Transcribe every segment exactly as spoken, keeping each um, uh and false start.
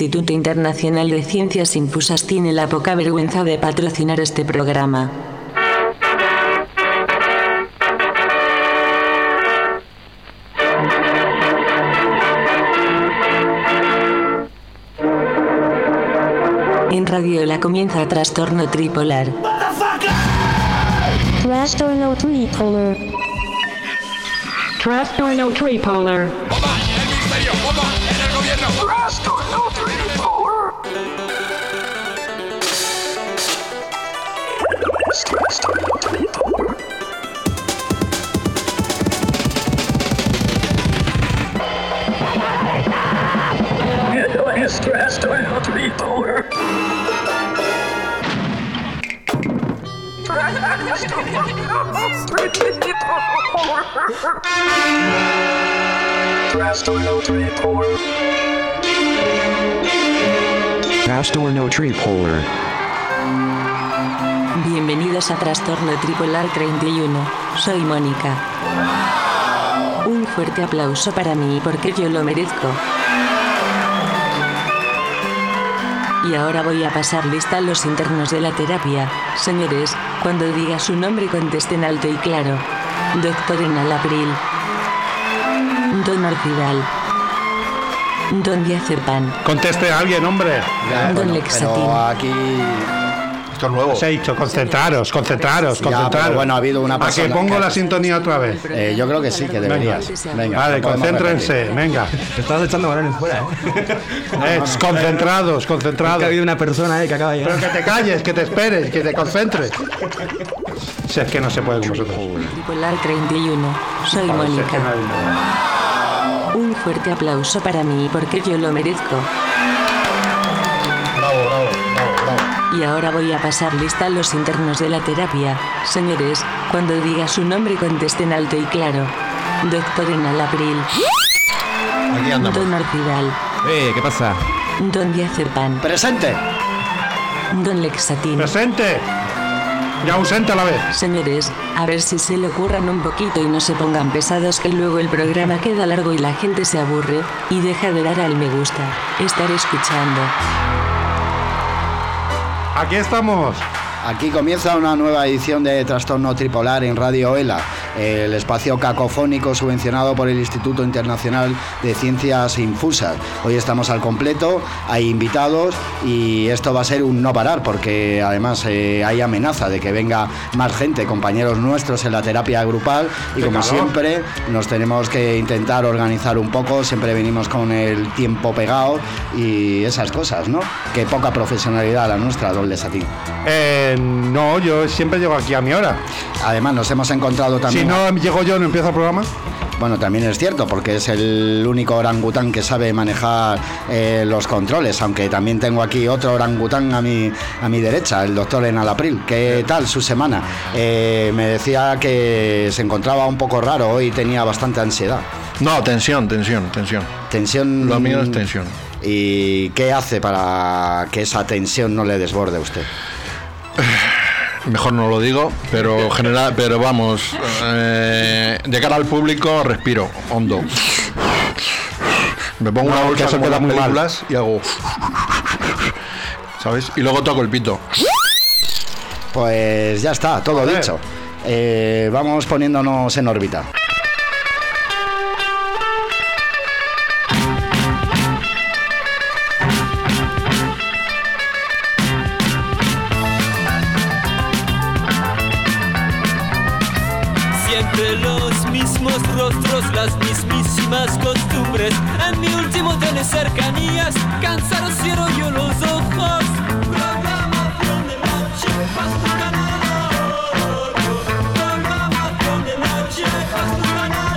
Instituto Internacional de Ciencias Infusas tiene la poca vergüenza de patrocinar este programa. En Radioela comienza Trastorno Tripolar. Trastorno Tripolar. Trastorno Tripolar. ¡Bomba! ¡En el ministerio! ¡Bomba! ¡En el gobierno! Trastorno Tripolar. Trastorno Tripolar. Esto es Trastorno Tripolar. Trastorno Tripolar. Trastorno Tripolar. Bienvenidos a Trastorno Tripolar treinta y uno. Soy Mónica. Un fuerte aplauso para mí porque yo lo merezco. Y ahora voy a pasar lista a los internos de la terapia. Señores, cuando diga su nombre contesten alto y claro. Doctor Enalapril. Don Orfidal. Don Diazepam. Conteste a alguien, hombre. Ya, Don bueno, Lexatin. pero aquí Esto es nuevo. Os he dicho, concentraros, concentraros, Ya, concentraros. pero bueno, ha habido una ¿A que persona pongo que- la sintonía otra vez? eh, yo creo que sí, que deberías. Venga, Vale, lo podemos concéntrense, repetir. venga. Te estás echando balones fuera, ¿eh? Eh, concentrados, Que ha concentrados. habido una persona ahí que acaba de Pero llegar. que te calles, que te esperes, que te concentres. Si es que no se puede con vosotros. Tripolar treinta y uno. Soy Vale, si es que Mónica. no hay- Un fuerte aplauso para mí porque yo lo merezco. Bravo, bravo, bravo, bravo. Y ahora voy a pasar lista a los internos de la terapia. Señores, cuando diga su nombre contesten alto y claro. Doctor Enalapril. Aquí andamos. Don Orfidal. Eh, ¿qué pasa? Don Diazepam. Presente. Don Lexatin. ¡Presente! Y ausente a la vez. Señores, a ver si se le ocurran un poquito y no se pongan pesados que luego el programa queda largo y la gente se aburre y deja de dar al me gusta. Estar escuchando. Aquí estamos. Aquí comienza una nueva edición de Trastorno Tripolar en Radio ELA, el espacio cacofónico subvencionado por el Instituto Internacional de Ciencias Infusas. Hoy estamos al completo, hay invitados y esto va a ser un no parar porque además eh, hay amenaza de que venga más gente, compañeros nuestros en la terapia grupal y Qué como calor. siempre nos tenemos que intentar organizar un poco, siempre venimos con el tiempo pegado y esas cosas, ¿no? Qué poca profesionalidad la nuestra, don Lexatin. Eh, no, yo siempre llego aquí a mi hora. Además nos hemos encontrado también... Si no llego yo, no empieza el programa. Bueno, también es cierto, porque es el único orangután que sabe manejar eh, los controles, aunque también tengo aquí otro orangután a mi, a mi derecha, el doctor Enalapril. ¿Qué tal su semana? Eh, me decía que se encontraba un poco raro, hoy tenía bastante ansiedad. No, tensión, tensión, tensión. Tensión... Lo mío es tensión. ¿Y qué hace para que esa tensión no le desborde a usted? Mejor no lo digo, pero general, pero vamos, eh, de cara al público respiro hondo. Me pongo No, una que bolsa eso como queda las muy mal. películas y hago, ¿sabes? Y luego toco el pito. Pues ya está, todo Joder. dicho. Eh, vamos poniéndonos en órbita. Siempre los mismos rostros, las mismísimas costumbres. En mi último tren de cercanías, cansados cierro yo los ojos. Programación de noche, paz tu canal. Programación de noche, paz tu canal.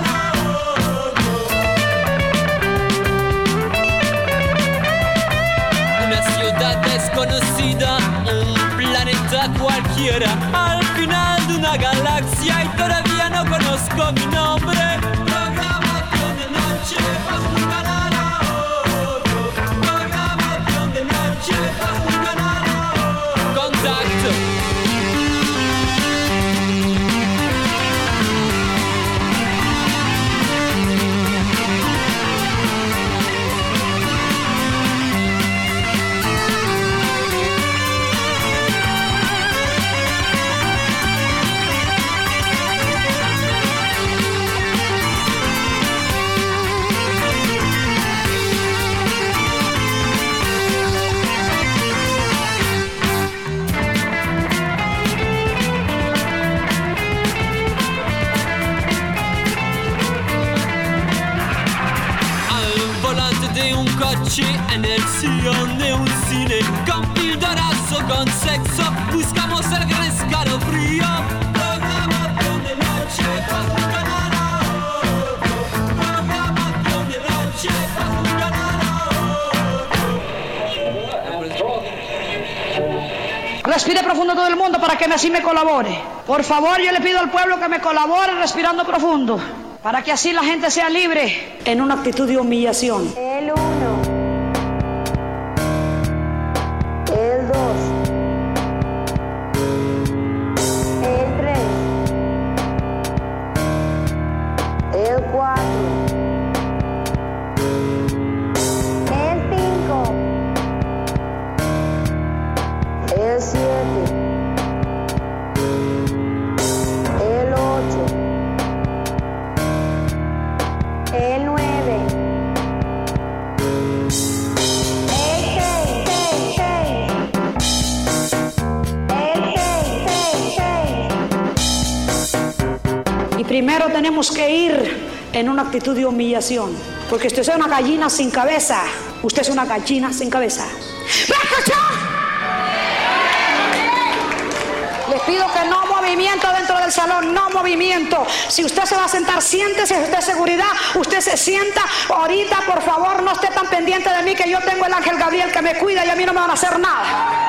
Una ciudad desconocida, un planeta cualquiera, al final de una galaxia y todavía no conozco mi nombre. Programación de noche, paz tu canal. Programación de noche, paz tu canal. Contacto. en el sillón de un cine, con píldoras o con sexo, buscamos el gran escalofrío. Programación de noche, bajo un canal a otro. Programación de noche, bajo un canal a otro. Respire profundo todo el mundo para que así me colabore. Por favor, yo le pido al pueblo que me colabore respirando profundo, para que así la gente sea libre en una actitud de humillación. El uno. El dos. El tres. El cuatro. El cinco. El siete. El ocho. El nueve. El seis, seis, seis. El seis, seis, seis. Y primero tenemos que ir en una actitud de humillación, porque usted es una gallina sin cabeza. Usted es una gallina sin cabeza. ¿Me escuchó? Les pido que no movimiento dentro del salón, no movimiento. Si usted se va a sentar, siéntese. Si usted es seguridad, usted se sienta. Ahorita, por favor, no esté tan pendiente de mí, que yo tengo el ángel Gabriel que me cuida y a mí no me van a hacer nada.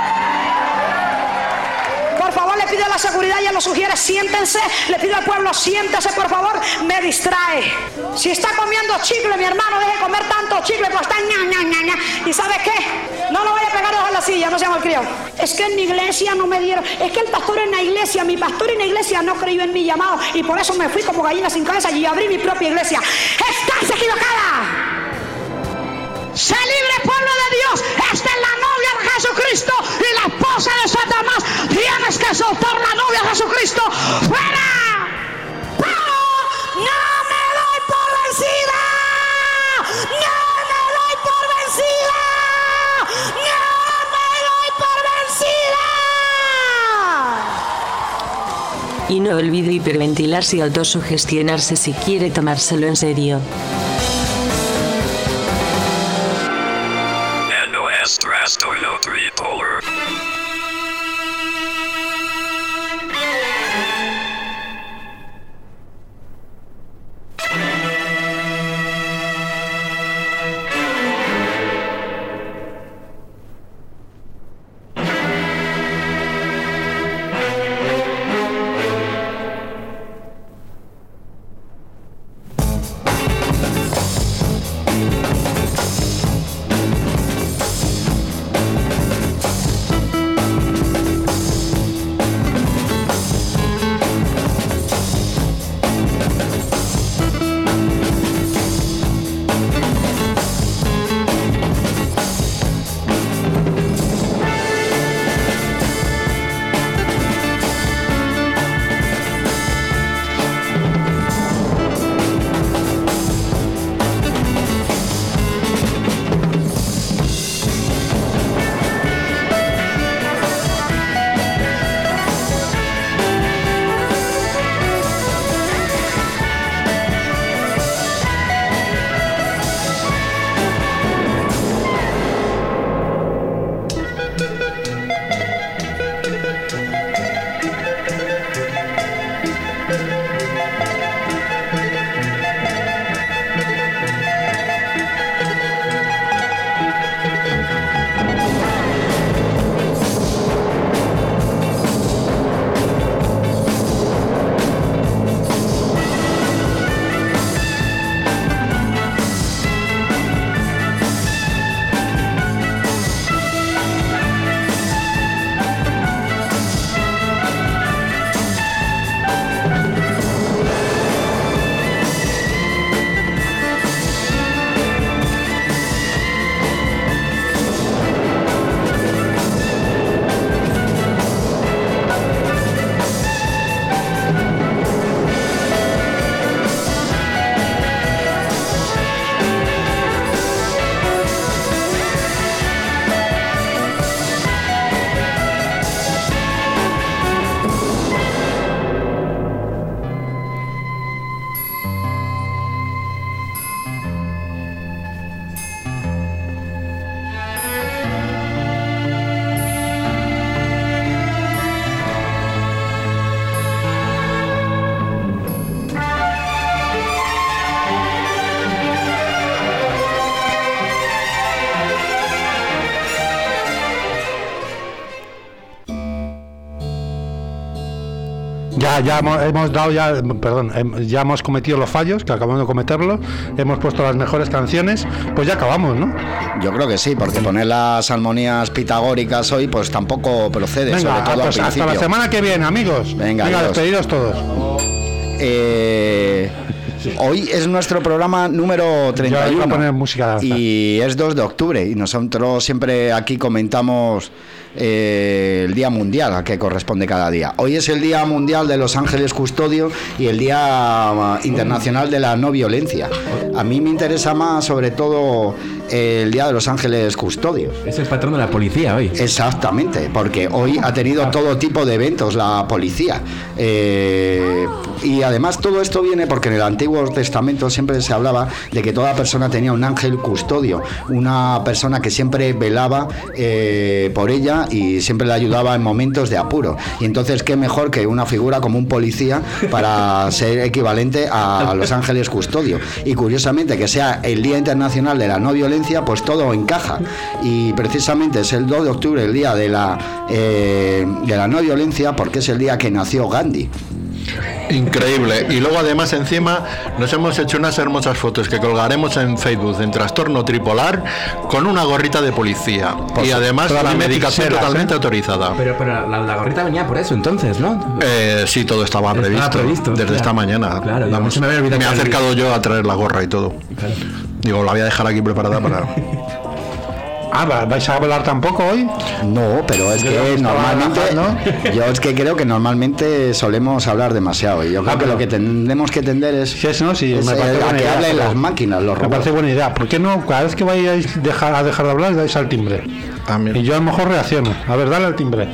Por favor, le pido a la seguridad y a los sugieres, siéntense. Le pido al pueblo, siéntese, por favor. Me distrae. Si está comiendo chicle, mi hermano, deje de comer tanto chicle, pues está ña, ña, ña, ña. ¿Y sabe qué? No lo voy a pegar debajo de la silla, no se llama el criado. Es que en mi iglesia no me dieron. Es que el pastor en la iglesia, mi pastor en la iglesia no creyó en mi llamado, y por eso me fui como gallina sin cabeza y abrí mi propia iglesia. ¡Estás equivocada! ¡Sé libre, pueblo de Dios! ¡Esta es la novia de Jesucristo y la esposa de Satanás! ¡Tienes que soltar la novia de Jesucristo! ¡Fuera! ¡Pero no me doy por vencida! ¡No me doy por vencida! ¡No me doy por vencida! Y no olvide hiperventilarse y autosugestionarse si quiere tomárselo en serio. Rastono Tripolar. Ya, ya hemos, hemos dado, ya, perdón, hem- ya hemos cometido los fallos, que acabamos de cometerlos, hemos puesto las mejores canciones, pues ya acabamos, ¿no? Yo creo que sí, porque poner las armonías pitagóricas hoy pues tampoco procede, Venga, sobre todo al pues hasta principio. la semana que viene, amigos. Venga, Venga, adiós. despedidos todos. Eh, hoy es nuestro programa número treinta y Yo iba uno a poner música de danza. y es dos de octubre y nosotros siempre aquí comentamos eh, el Día Mundial a que corresponde cada día. Hoy es el Día Mundial de los Ángeles Custodio y el Día uh, Internacional de la No Violencia. A mí me interesa más sobre todo eh, el Día de los Ángeles Custodios. Es el patrón de la policía hoy. Exactamente, porque hoy ha tenido todo tipo de eventos la policía. Eh, y además todo esto viene porque en el Antiguo Testamento siempre se hablaba de que toda persona tenía un ángel custodio, una persona que siempre velaba eh, por ella y siempre le ayudaba en momentos de apuro. Y entonces, qué mejor que una figura como un policía para ser equivalente a los ángeles custodio. Y curiosamente, que sea el Día Internacional de la No Violencia, pues todo encaja. Y precisamente es el dos de octubre, el día de la, eh, de la no violencia, porque es el día que nació Gandhi. Increíble. Y luego además encima nos hemos hecho unas hermosas fotos que colgaremos en Facebook en Trastorno Tripolar con una gorrita de policía. Pues y además todas la las medicación meticheras, totalmente ¿eh? autorizada. Pero, pero la, la gorrita venía por eso entonces, ¿no? Eh, sí, todo estaba Estaba previsto, previsto, desde claro. esta mañana. Claro, Vamos, ya se me había olvidado me he que había- acercado yo a traer la gorra y todo. Claro. Digo, la voy a dejar aquí preparada para... Ah, ¿va- ¿vais a hablar tampoco hoy? No, pero es Yo que creo que estaba normalmente, relajando. yo es que creo que normalmente solemos hablar demasiado. Y yo creo Ah, que pero- lo que tenemos que tender es, Sí, eso no, sí, es, me eh, parece a buena que idea, hablen pero- las máquinas, los Me robots. parece buena idea. ¿Por qué no, cada vez que vayáis dejar, a dejar de hablar, dais al timbre? Ah, mira. Y yo a lo mejor reacciono. A ver, dale al timbre.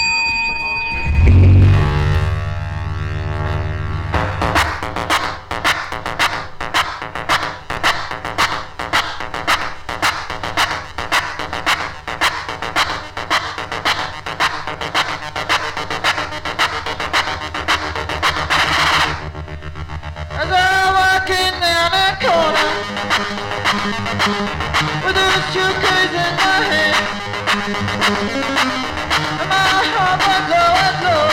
As I'm walking down a corner with a suitcase in my hand, and my heart was low and low,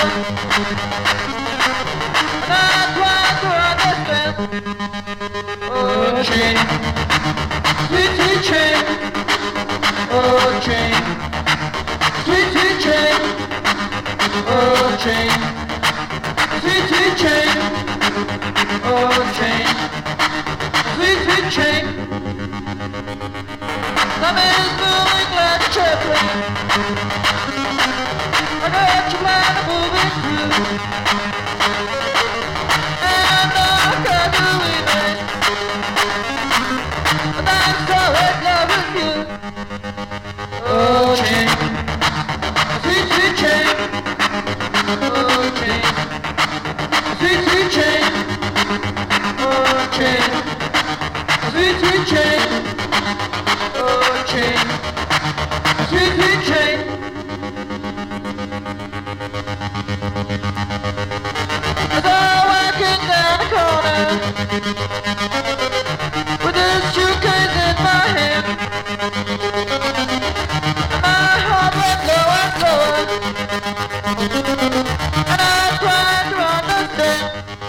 and I tried to understand. Oh, train, sweet, sweet train. Oh, train, sweet, sweet train. Oh, train, sweet, sweet train. Oh, train, sweet, sweet train. Time is moving like a airplane. I got you blind and moving through, and I know I can't do it, but I'm so in love with you. Oh, train, sweet, sweet train. Oh, train, sweet, sweet train. Oh, train, sweet, sweet train. Oh, train, sweet, sweet train. As I'm walking down the corner with a suitcase in my hand, and my heart went low and lower, and I tried to understand.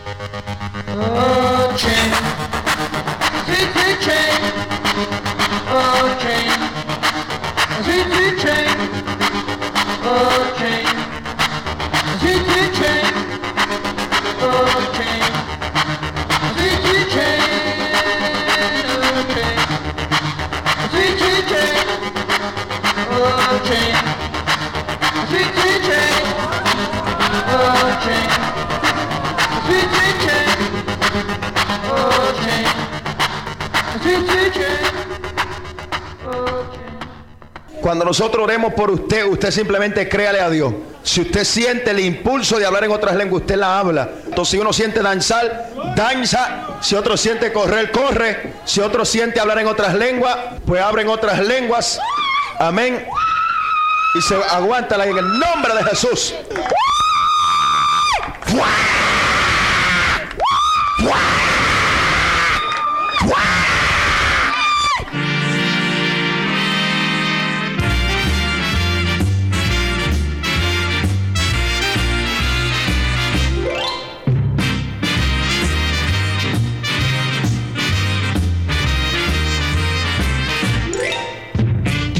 Oh, train, sweet, sweet train. Oh, train, sweet, sweet train. Oh, train, sweet, sweet train. Oh, train, sweet, sweet train. Oh, train, sweet, sweet train. Oh, train, sweet, sweet train. Oh, train, sweet, sweet train. Oh, train, sweet, sweet train. Oh, train. Cuando nosotros oremos por usted, usted simplemente créale a Dios. Si usted siente el impulso de hablar en otras lenguas, usted la habla. Entonces, si uno siente danzar, danza. Si otro siente correr, corre. Si otro siente hablar en otras lenguas, pues abre en otras lenguas. Amén. Y se aguanta en el nombre de Jesús.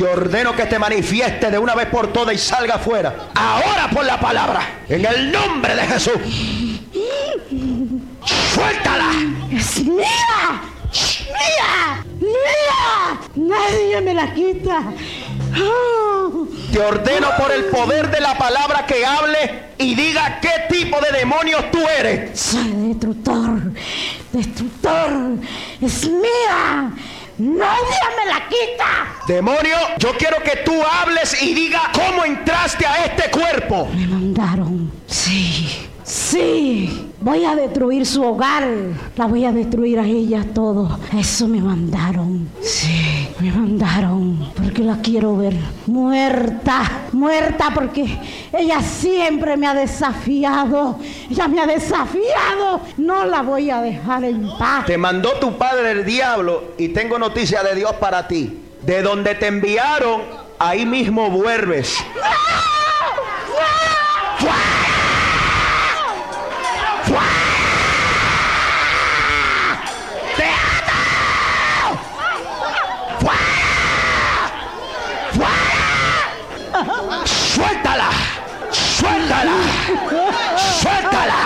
ordeno que te manifieste de una vez por todas y salga afuera. Ahora por la palabra. En el nombre de Jesús. ¡Suéltala! ¡Es mía! ¡Mía! ¡Mía! Nadie me la quita. Oh. Te ordeno por el poder de la palabra que hable y diga qué tipo de demonios tú eres. Soy destructor. Destructor. Es mía. ¡Nadie me la quita! Demonio, yo quiero que tú hables y diga cómo entraste a este cuerpo. Me mandaron. Sí, sí. Voy a destruir su hogar. La voy a destruir a ella todo. Eso me mandaron. Sí, me mandaron. Porque la quiero ver muerta. Muerta porque ella siempre me ha desafiado. Ella me ha desafiado. No la voy a dejar en paz. Te mandó tu padre el diablo y tengo noticia de Dios para ti. De donde te enviaron, ahí mismo vuelves. ¡No! ¡No! ¡Fuera! ¡Suéltala! ¡Suéltala! ¡Suéltala!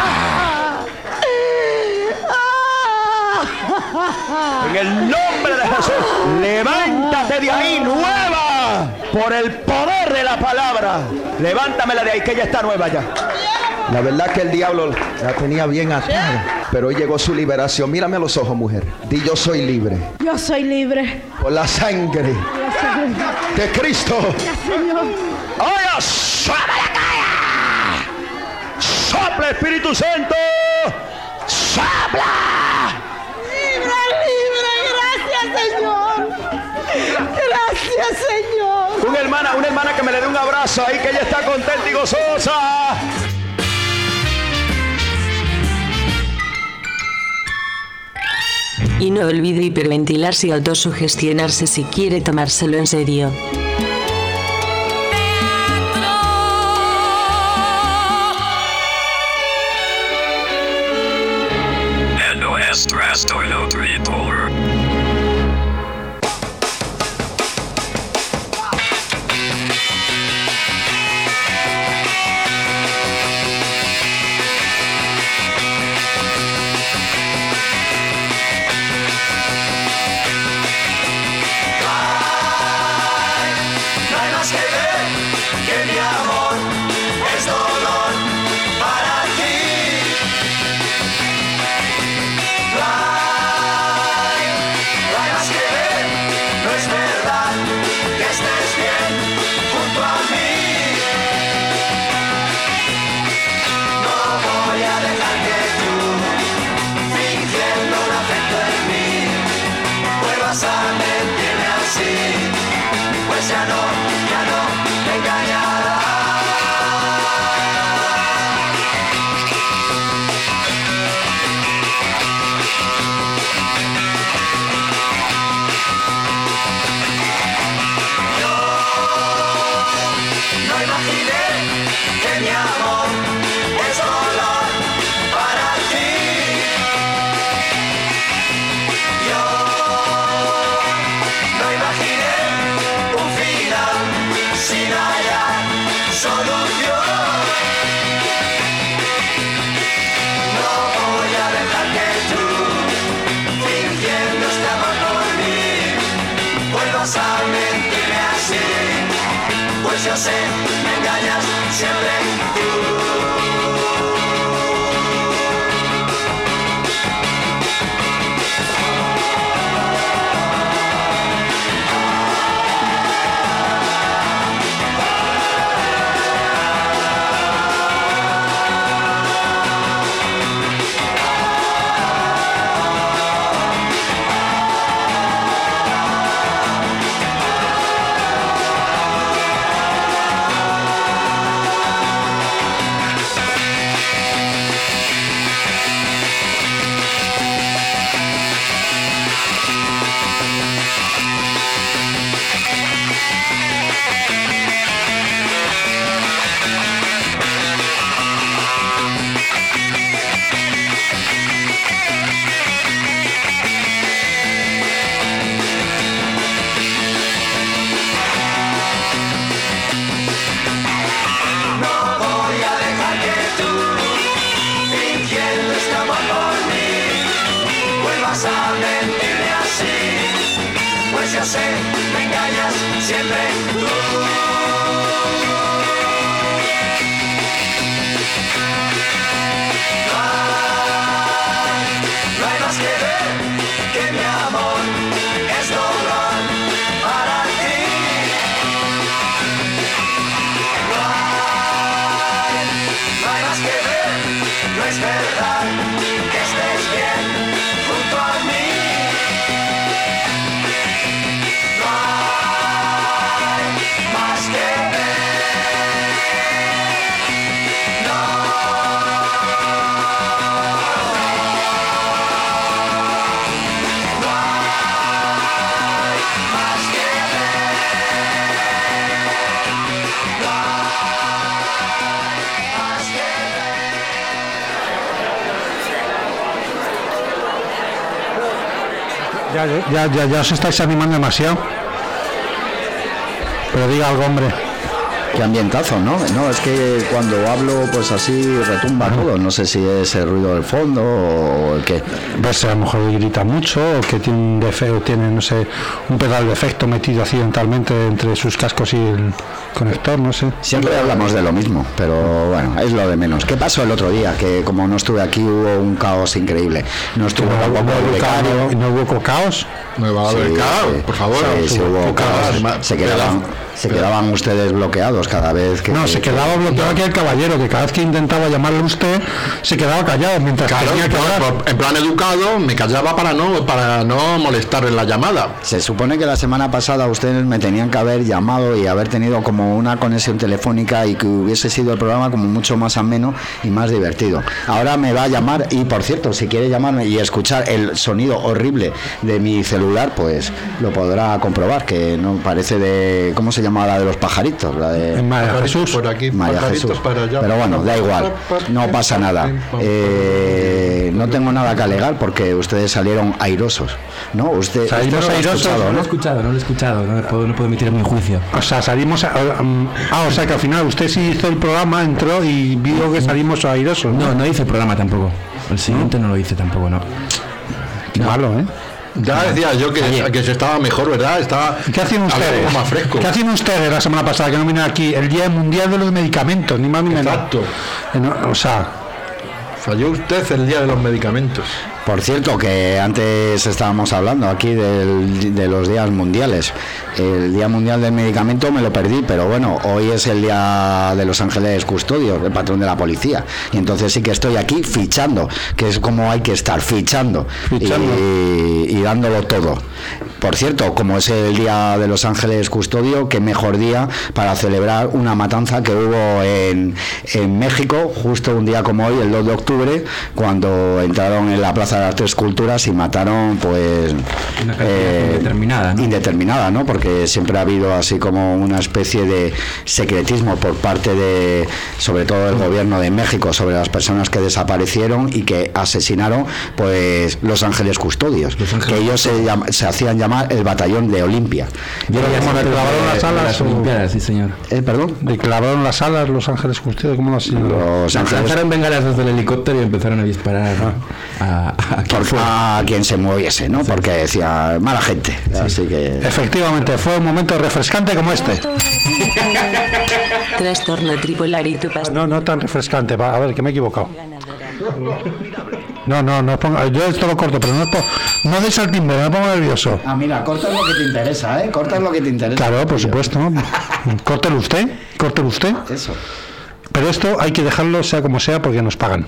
En el nombre de Jesús, levántate de ahí, nueva, por el poder de la palabra. Levántamela de ahí, que ella está nueva ya. La verdad que el diablo la tenía bien atada, pero hoy llegó su liberación. Mírame a los ojos, mujer. Di: yo soy libre. Yo soy libre. Por la sangre de Cristo. Señor. ¡Oye, suave la cara! ¡Sopla, Espíritu Santo! ¡Sopla! ¡Libre, libre! ¡Gracias, Señor! ¡Gracias, Señor! Una hermana, una hermana que me le dé un abrazo ahí, que ella está contenta y gozosa. Y no olvide hiperventilarse y autosugestionarse si quiere tomárselo en serio. Trastorno Tripolar. Yo sé, me engañas siempre tú. sé, me engañas siempre tú. No hay más que ver que mi amor es dolor para ti. No hay, no hay más que ver, no es verdad que estés bien junto a mí. No hay más que ver. No. Ya, ya, ya, ya os estáis animando demasiado. Pero diga algo, hombre. Qué ambientazo, ¿no? No, es que cuando hablo, pues así retumba todo. No sé si es el ruido del fondo o el qué. Ves, a lo mejor grita mucho, o que tiene un defecto, tiene, no sé, un pedal de efecto metido accidentalmente entre sus cascos y el conector, no sé. Siempre hablamos de lo mismo, pero bueno, es lo de menos. ¿Qué pasó el otro día? Que como no estuve aquí hubo un caos increíble. No estuvo tampoco el becario. ¿No hubo caos? No va a haber Sí, caos, sí, por favor. sí, sí hubo caos. Se quedaban, se quedaban ustedes bloqueados cada vez que... No, se quedaba bloqueado aquí el caballero, que cada vez que intentaba llamarle a usted, se quedaba callado mientras Claro, tenía que no, hablar. en plan educado, me callaba para no para no molestar en la llamada. Se supone que la semana pasada ustedes me tenían que haber llamado y haber tenido como una conexión telefónica y que hubiese sido el programa como mucho más ameno y más divertido. Ahora me va a llamar y, por cierto, si quiere llamarme y escuchar el sonido horrible de mi celular, pues lo podrá comprobar, que no parece de... ¿Cómo se llama la de los pajaritos? La de María Jesús. Por aquí, María Jesús. para allá. Pero bueno, da igual, no pasa nada. Eh, no tengo nada que alegar porque ustedes salieron airosos, ¿no? Usted, Salimos usted no lo ha airosos, escuchado, No lo ¿no? he escuchado, no lo he escuchado, no puedo, no puedo emitir mi juicio. O sea, salimos... A, um, ah, o sea, que al final usted sí hizo el programa, entró y vio que salimos airosos, ¿no? No, no hice el programa tampoco. El siguiente no lo hice tampoco, no. Qué malo, ¿eh? Ya decía yo que, Oye. que se estaba mejor, ¿verdad? Estaba ¿Qué hacían algo ustedes? más fresco. ¿Qué hacían ustedes la semana pasada que no vinieron aquí? El Día Mundial de los Medicamentos, ni más ni menos. Exacto. Eh, no, o sea, Falló usted el día de los medicamentos. Por cierto, que antes estábamos hablando aquí del- de los días mundiales. El Día Mundial del Medicamento me lo perdí, pero bueno, hoy es el Día de los Ángeles Custodios, el patrón de la policía. Y entonces sí que estoy aquí fichando, que es como hay que estar, fichando, Fichando. Y, y dándolo todo. Por cierto, como es el Día de los Ángeles Custodio, qué mejor día para celebrar una matanza que hubo en, en México, justo un día como hoy, el dos de octubre, cuando entraron en la Plaza de las Tres Culturas y mataron, pues... Una cantidad indeterminada, ¿no? Indeterminada, ¿no? Porque siempre ha habido así como una especie de secretismo por parte de, sobre todo del gobierno de México, sobre las personas que desaparecieron y que asesinaron, pues, los Ángeles Custodios, Los Ángeles que ellos se, llam- se hacían llamar el batallón de Olimpia. yo Eh, como le clavaron las De alas, las o- Olimpiadas, sí, señor. eh, perdón. le clavaron las alas Los Ángeles Custodios, ¿cómo lo hacían? Los Ángeles Lanzaron bengalas desde el helicóptero y empezaron a disparar a, a, a quien por- fuera. a quien se moviese, ¿no? Porque decía mala gente. Así que Efectivamente, fue un momento refrescante como este. Trastorno tripolar y tu pastel. No, no tan refrescante, va, a ver, que me he equivocado. No, no, no ponga, yo esto lo corto, pero no, os po- no deis al timbre, me pongo nervioso. ah, mira, corta lo que te interesa, ¿eh? Corta lo que te interesa. Claro, por supuesto. Córtelo usted, córtelo usted. Eso. Pero esto hay que dejarlo sea como sea porque nos pagan.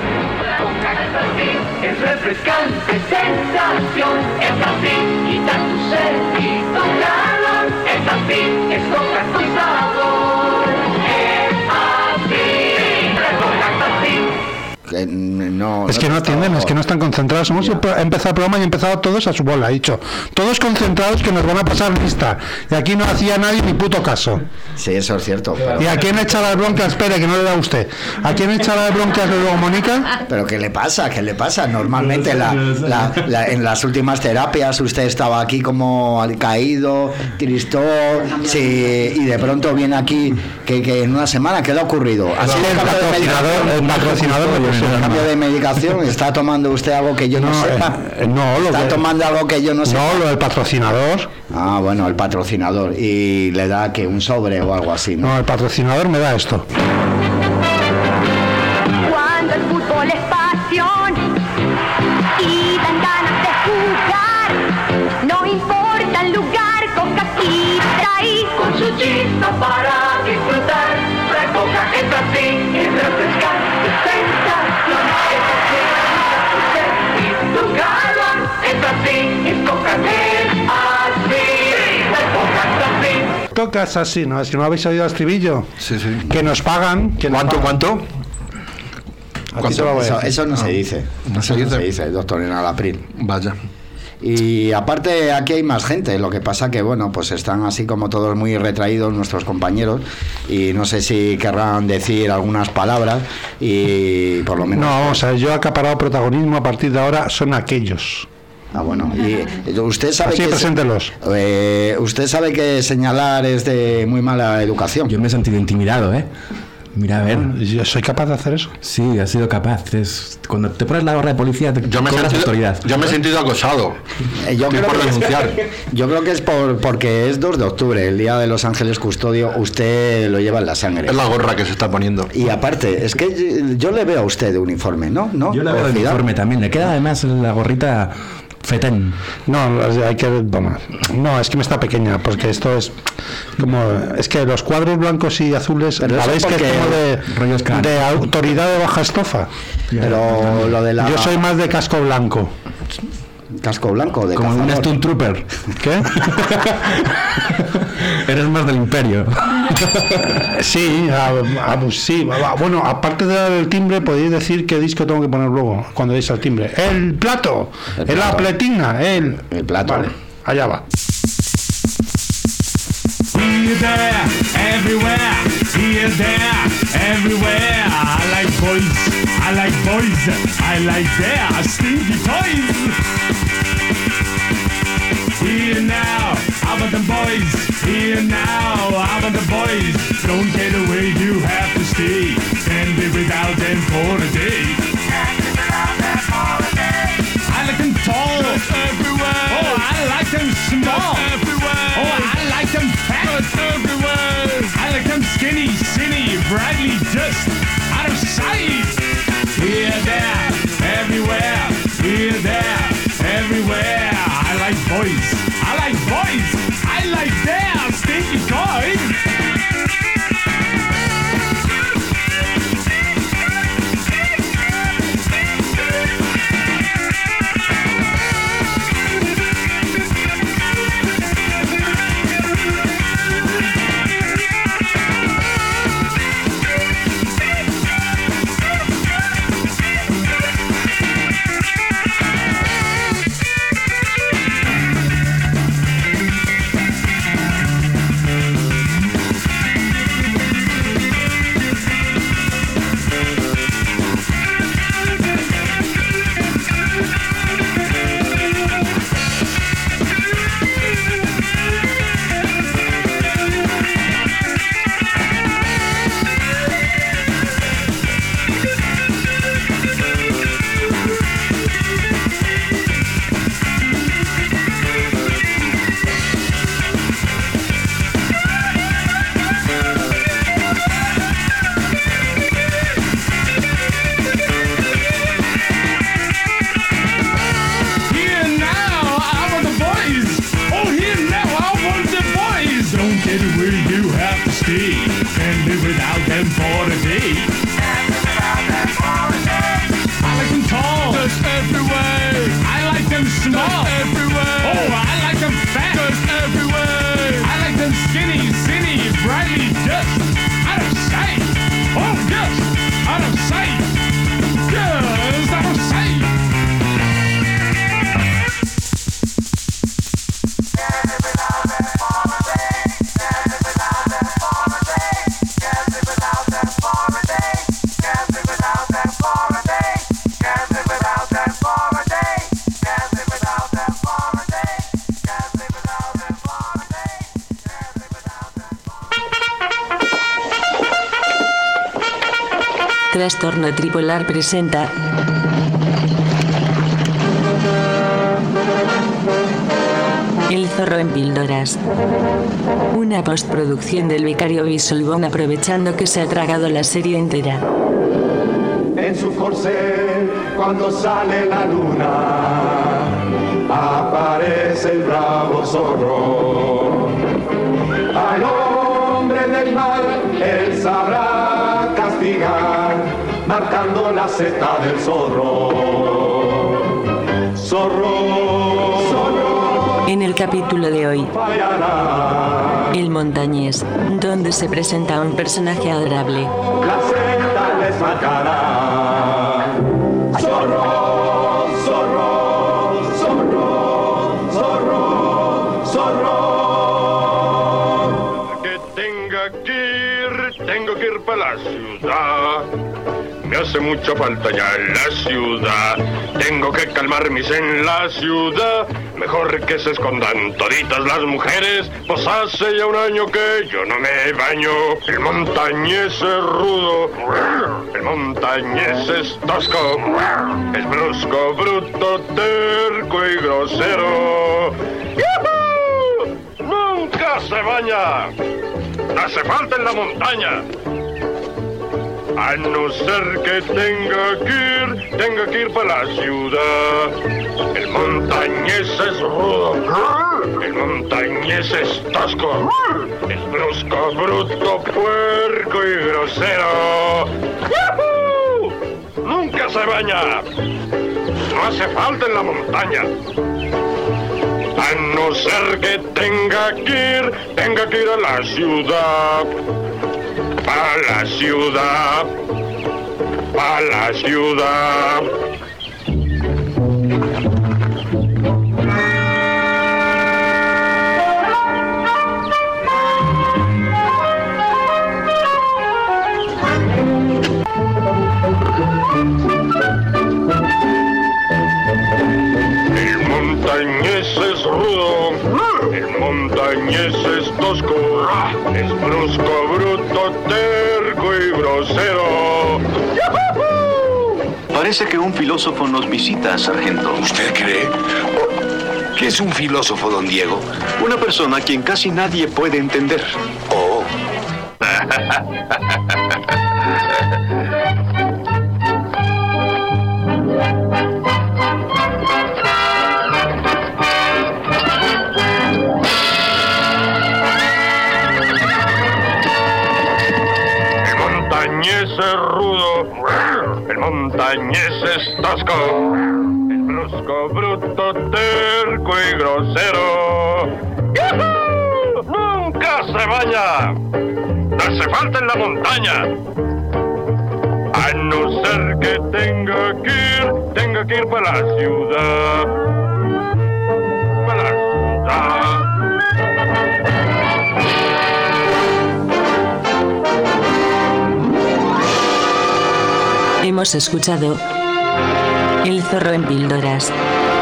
Es refrescante sensación, es así, quita tu sed y tu calor, es así, es coca con sabor, es así, Coca así. Que no, Es que no atienden, es que no están concentrados. Hemos empe- empezado el programa y empezado todos a su bola. He dicho, todos concentrados que nos van a pasar lista. Y aquí no hacía nadie ni puto caso. Sí, eso es cierto. Pero, ¿Y a quién echa las broncas? Espere, que no le da a usted. ¿A quién echa las broncas luego, Mónica? pero ¿qué le pasa? ¿Qué le pasa? Normalmente la, la- la- en las últimas terapias usted estaba aquí como al caído, tristón, sí, y de pronto viene aquí que, que en una semana, ¿qué le ha ocurrido? Así El de cambio de patrocinador, el medicamento. patrocinador me puso. cambio de medicación, ¿está tomando usted algo que yo no, No, sepa? eh, no, lo ¿Está que- tomando algo que yo no sepa? No, lo del patrocinador. Ah, bueno, el patrocinador. Y le da que un sobre o algo así, ¿no? No, el patrocinador me da esto. Cuando el fútbol es pasión y dan ganas de jugar, no importa el lugar, Coca aquí trae con su chispa para disfrutar. La Coca es así, es refrescante, sensación, es así, y tu calor es así, es Coca es así, la Coca es así. Tocas así, ¿no? Es que no habéis oído el estribillo. Sí, sí. Que nos pagan. Que nos ¿Cuánto, pagan. cuánto? A ti te lo voy a Eso, decir. eso no Ah, se dice. no se Eso dice. se dice, doctor Enalapril. Vaya. Y aparte aquí hay más gente, lo que pasa que bueno, pues están así como todos muy retraídos nuestros compañeros y no sé si querrán decir algunas palabras y por lo menos... No, vamos a ver, yo he acaparado protagonismo a partir de ahora, son aquellos. Ah, bueno, y usted sabe Así, que preséntelos. eh, usted sabe que señalar es de muy mala educación. Yo me he sentido intimidado, ¿eh? Mira, a ver. ¿Yo soy capaz de hacer eso? Sí, has sido capaz. Es, cuando te pones la gorra de policía, te Yo me, he cobras sentido, autoridad. yo me he sentido acosado. Eh, yo, Estoy creo por que denunciar. yo creo que es por porque es dos de octubre, el día de los Ángeles Custodio, usted lo lleva en la sangre. Es la gorra que se está poniendo. Y aparte, es que yo, yo le veo a usted de uniforme, ¿no? ¿No? Yo la veo de Ocidal. uniforme también. Le queda además la gorrita fetén. No, hay que bueno, no, es que me está pequeña, porque esto es como es que los cuadros blancos y azules, Pero eso sabéis que es porque- como de, rollos can. de autoridad de baja estofa. Pero lo de la... Yo soy más de casco blanco. Casco blanco, de Como un cazador. Stunt Trooper. ¿Qué? Eres más del imperio. Sí, a- a- sí, a- bueno, aparte de dar el timbre, podéis decir qué disco tengo que poner luego cuando deis el timbre. El plato, El el la plato. pletina, el, El plato. Vale, allá va. Here, there, everywhere. Here, there, everywhere. I like boys. I like boys. I like their stinky toys. Here now, how about the boys? Here now, how about the boys? Don't get away, you have to stay. Can't live without them for a day. I like them tall. Everywhere. Oh, I like them small. Everywhere. Oh, I like them fat. Everywhere. I like them skinny, skinny, brightly just out of sight. Here, there, everywhere. Here, there, everywhere. I like boys. I like boys. I like their stinky toys. Here now, I want the boys. Oh, here now, I want the boys. Don't get away, you have to stay. Can't live without them for a day. I like them tall. Just everywhere. I like them small. Just everywhere. Oh, I like them fat. Just everywhere. I like them skinny, skinny, brightly just out of sight. Oh, just out of sight. Just out of sight. Trastorno Tripolar presenta El zorro en píldoras. Una postproducción del Vicario Bisolbón aprovechando que se ha tragado la serie entera. En su corcel, cuando sale la luna, aparece el bravo zorro. Al hombre del mal, él sabrá castigar, marcando la seta del zorro. Zorro, zorro. En el capítulo de hoy, El Montañés, donde se presenta un personaje adorable. La seta les marcará. Zorro, zorro, zorro, zorro, zorro. Que tenga que ir, tengo que ir para la ciudad. Me hace mucha falta ya la ciudad. Tengo que calmar mis en la ciudad. Mejor que se escondan toditas las mujeres. Pues hace ya un año que yo no me baño. El montañés es rudo, el montañés es tosco, es brusco, bruto, terco y grosero. ¡Yujú! Nunca se baña. No hace falta en la montaña. A no ser que tenga que ir, tenga que ir para la ciudad. El montañés es rudo, el montañés es tosco, es brusco, bruto, puerco y grosero. ¡Yujú! Nunca se baña. No hace falta en la montaña. A no ser que tenga que ir, tenga que ir a la ciudad. Pa' la ciudad, pa' la ciudad. El montañés es rudo, el montañés es tosco, es brusco, bruto, terco y grosero. Parece que un filósofo nos visita, sargento. ¿Usted cree? ¿Qué es un filósofo, don Diego? Una persona a quien casi nadie puede entender. Oh. El montañés es rudo, el montañés es tosco, es brusco, bruto, terco y grosero. ¡Yujú! Nunca se baña. No hace falta en la montaña. A no ser que tenga que ir, tenga que ir para la ciudad. Para la ciudad. Hemos escuchado El zorro en píldoras.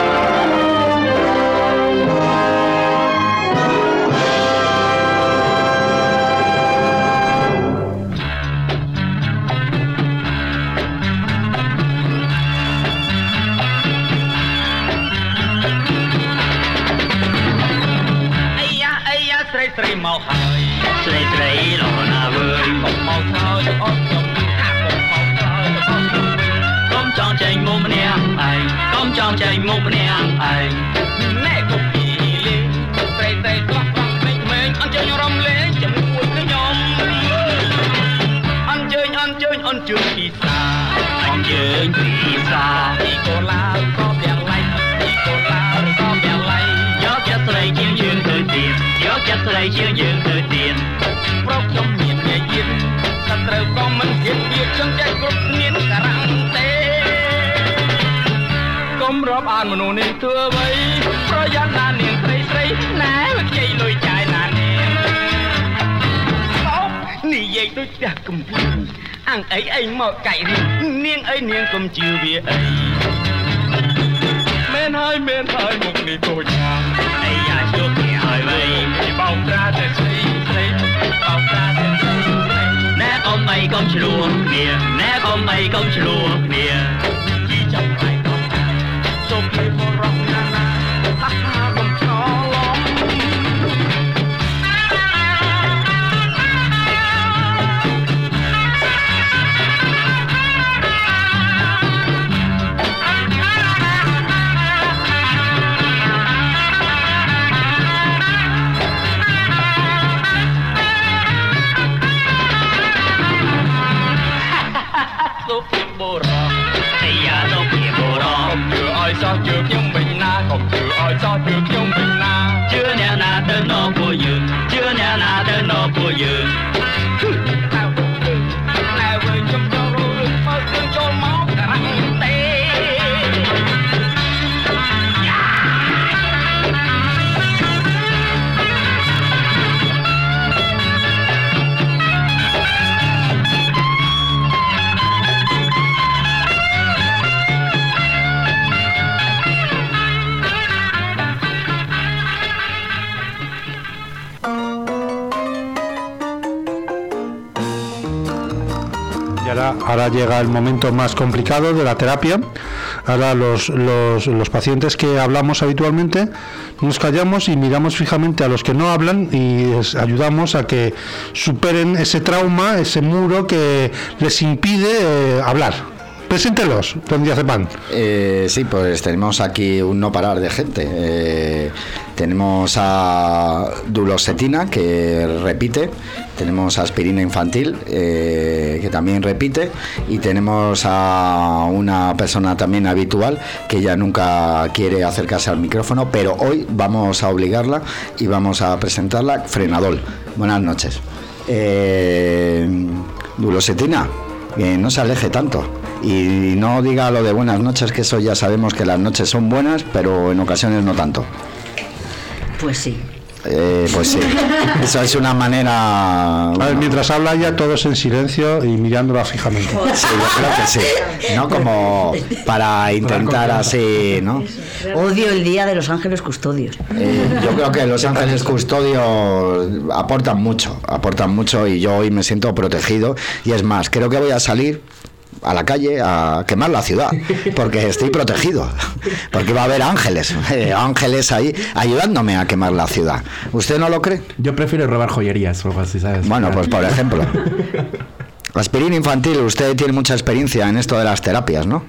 Ăn ấy ấy mở cậy niên ấy niên cầm chiều bia ấy men hơi men hơi một người cô nhà ấy à chưa kẻ hơi vậy thì bao ra để xây xây bao ra để xây nè con mày con chùa nè nè con កុំឆ្លោះគ្នាជីចាំហើយកុំណាសូមឲ្យបរោះណាណាហាហាកុំឆ្លង សោះជឿខ្ញុំវិញណាកុំជឿឲ្យសោះជឿខ្ញុំវិញណាជឿអ្នកណាទៅណោពួកយើងជឿអ្នកណាទៅណោពួកយើងតែវិញខ្ញុំចូលរឿងមកយើងចូលមកតាំងទេ Ahora, ahora llega el momento más complicado de la terapia. Ahora los, los, los pacientes que hablamos habitualmente nos callamos y miramos fijamente a los que no hablan y les ayudamos a que superen ese trauma, ese muro que les impide eh, hablar. Preséntelos, don Diazepam. Eh, sí, pues tenemos aquí un no parar de gente. Eh, tenemos a duloxetina, que repite. Tenemos aspirina infantil, eh, que también repite. Y tenemos a una persona también habitual, que ya nunca quiere acercarse al micrófono, pero hoy vamos a obligarla y vamos a presentarla. Frenadol. Buenas noches. Eh, duloxetina, que no se aleje tanto. Y no diga lo de buenas noches, que eso ya sabemos que las noches son buenas, pero en ocasiones no tanto. Pues sí. Eh, pues sí, eso es una manera... A ver, mientras habla ella, todos en silencio y mirándola fijamente. Sí, yo creo que sí. No como para intentar así, ¿no? Odio el día de los ángeles custodios. Eh, yo creo que los ángeles custodios aportan mucho, aportan mucho y yo hoy me siento protegido. Y es más, creo que voy a salir a la calle a quemar la ciudad porque estoy protegido, porque va a haber ángeles eh, ángeles ahí ayudándome a quemar la ciudad. ¿Usted no lo cree? Yo prefiero robar joyerías o algo así, ¿sabes? Bueno, pues por ejemplo aspirina infantil. Usted tiene mucha experiencia en esto de las terapias, ¿no?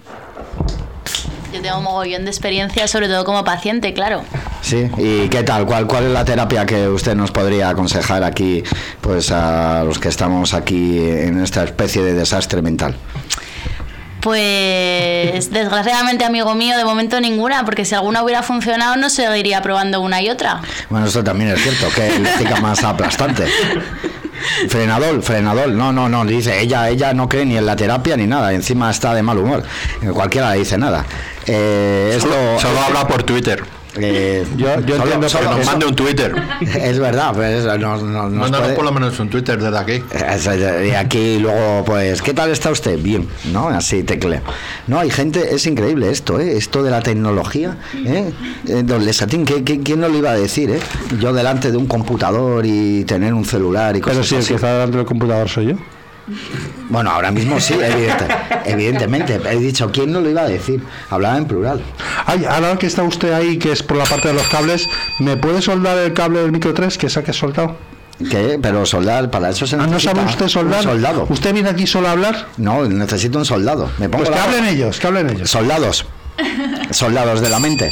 Yo tengo un mogollón de experiencia, sobre todo como paciente, claro. Sí, ¿y qué tal? ¿Cuál, cuál es la terapia que usted nos podría aconsejar aquí, pues a los que estamos aquí en esta especie de desastre mental? Pues desgraciadamente, amigo mío, de momento ninguna, porque si alguna hubiera funcionado no seguiría probando una y otra. Bueno, esto también es cierto, que es lógica más aplastante. Frenadol, Frenadol, no, no, no, dice, ella, ella no cree ni en la terapia ni nada, encima está de mal humor, cualquiera le dice nada. Eh, esto, solo, solo habla por Twitter. Eh, yo yo solo, entiendo solo, que nos mande un Twitter. Es verdad, pues no, no, nos Mándanos puede... por lo menos un Twitter desde aquí. Y aquí luego, pues, ¿qué tal está usted? Bien, ¿no? Así tecleo. No, hay gente, es increíble esto, ¿eh? Esto de la tecnología, ¿eh? eh don Lesatín, ¿qué, qué, ¿quién no lo iba a decir, eh? Yo delante de un computador y tener un celular y cosas así. Pero si el que está delante del computador soy yo. Bueno, ahora mismo sí, evidente, evidentemente. He dicho, ¿quién no lo iba a decir? Hablaba en plural. Ay, ahora que está usted ahí, que es por la parte de los cables, ¿me puede soldar el cable del micro tres que esa que he soltado? ¿Qué? Pero soldar, para eso se necesita. ¿Ah, no sabe usted soldar? Un soldado. ¿Usted viene aquí solo a hablar? No, necesito un soldado. Me pongo pues que la... hablen ellos, que hablen ellos. Soldados. Soldados de la mente.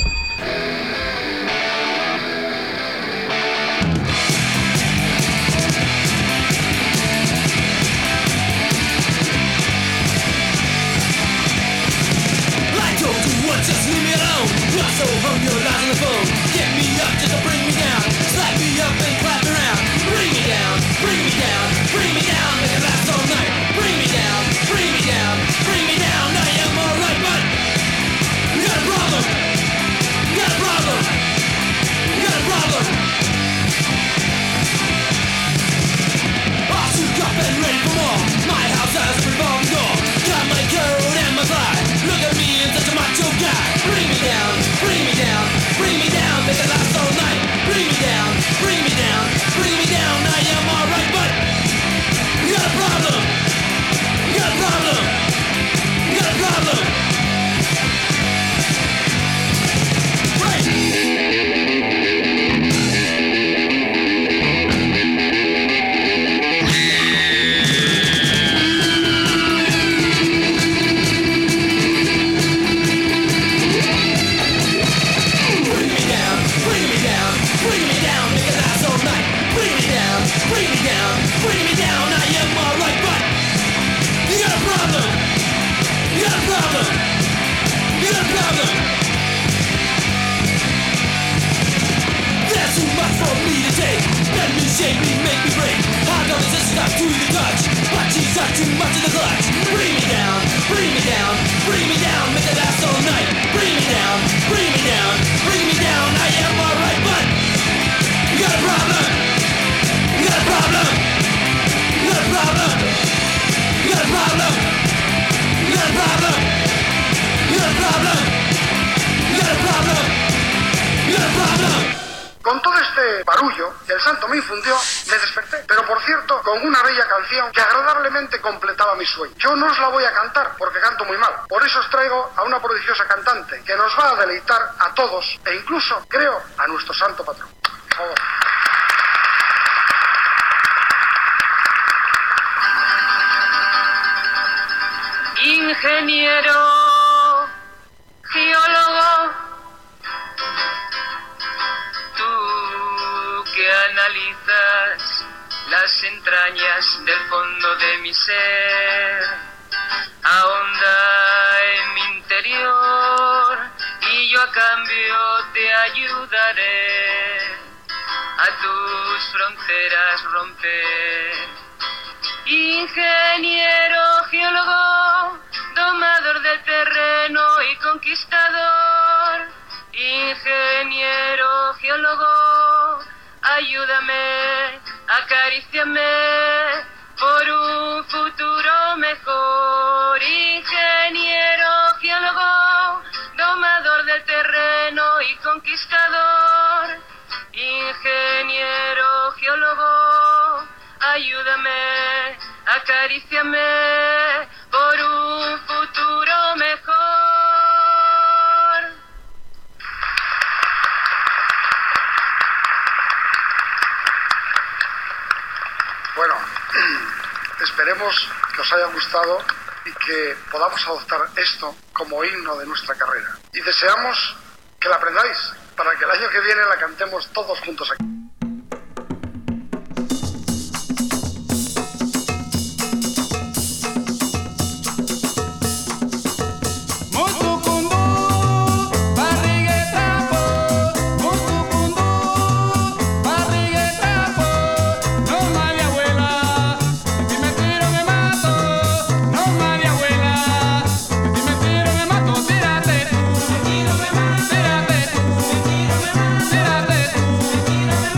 Got a problem. Got a problem. down, bring me down. I am alright, but you got a problem. You got a problem. You got a problem. That's too much for me to take. Bend me, shake me, make me break. Hard on the system, to the touch. But she's got too much in the clutch. Bring me down, bring me down, bring me down. Make it last all night. Bring me down, bring me down, bring me down. I am alright, but you got a problem. You got a problem. You got a problem. You got a problem. You got a problem. You got a problem. You got a problem. You got a problem. Con todo este barullo, el santo me infundió, me desperté. Pero por cierto, con una bella canción que agradablemente completaba mi sueño. Yo no os la voy a cantar porque canto muy mal. Por eso os traigo a una prodigiosa cantante que nos va a deleitar a todos e incluso, creo, a nuestro santo patrón. Por favor. Ingeniero, geólogo, tú que analizas las entrañas del fondo de mi ser, ahonda en mi interior y yo a cambio te ayudaré a tus fronteras romper. Ingeniero, geólogo, domador del terreno y conquistador. Ingeniero, geólogo, ayúdame, acaríciame por un futuro mejor. Ingeniero, geólogo, domador del terreno y conquistador. Ingeniero, geólogo, ayúdame, acaríciame por un futuro mejor. Bueno, esperemos que os haya gustado y que podamos adoptar esto como himno de nuestra carrera. Y deseamos que la aprendáis para que el año que viene la cantemos todos juntos aquí. Tírate tú, tírate tú, tírate tú, tírate tú.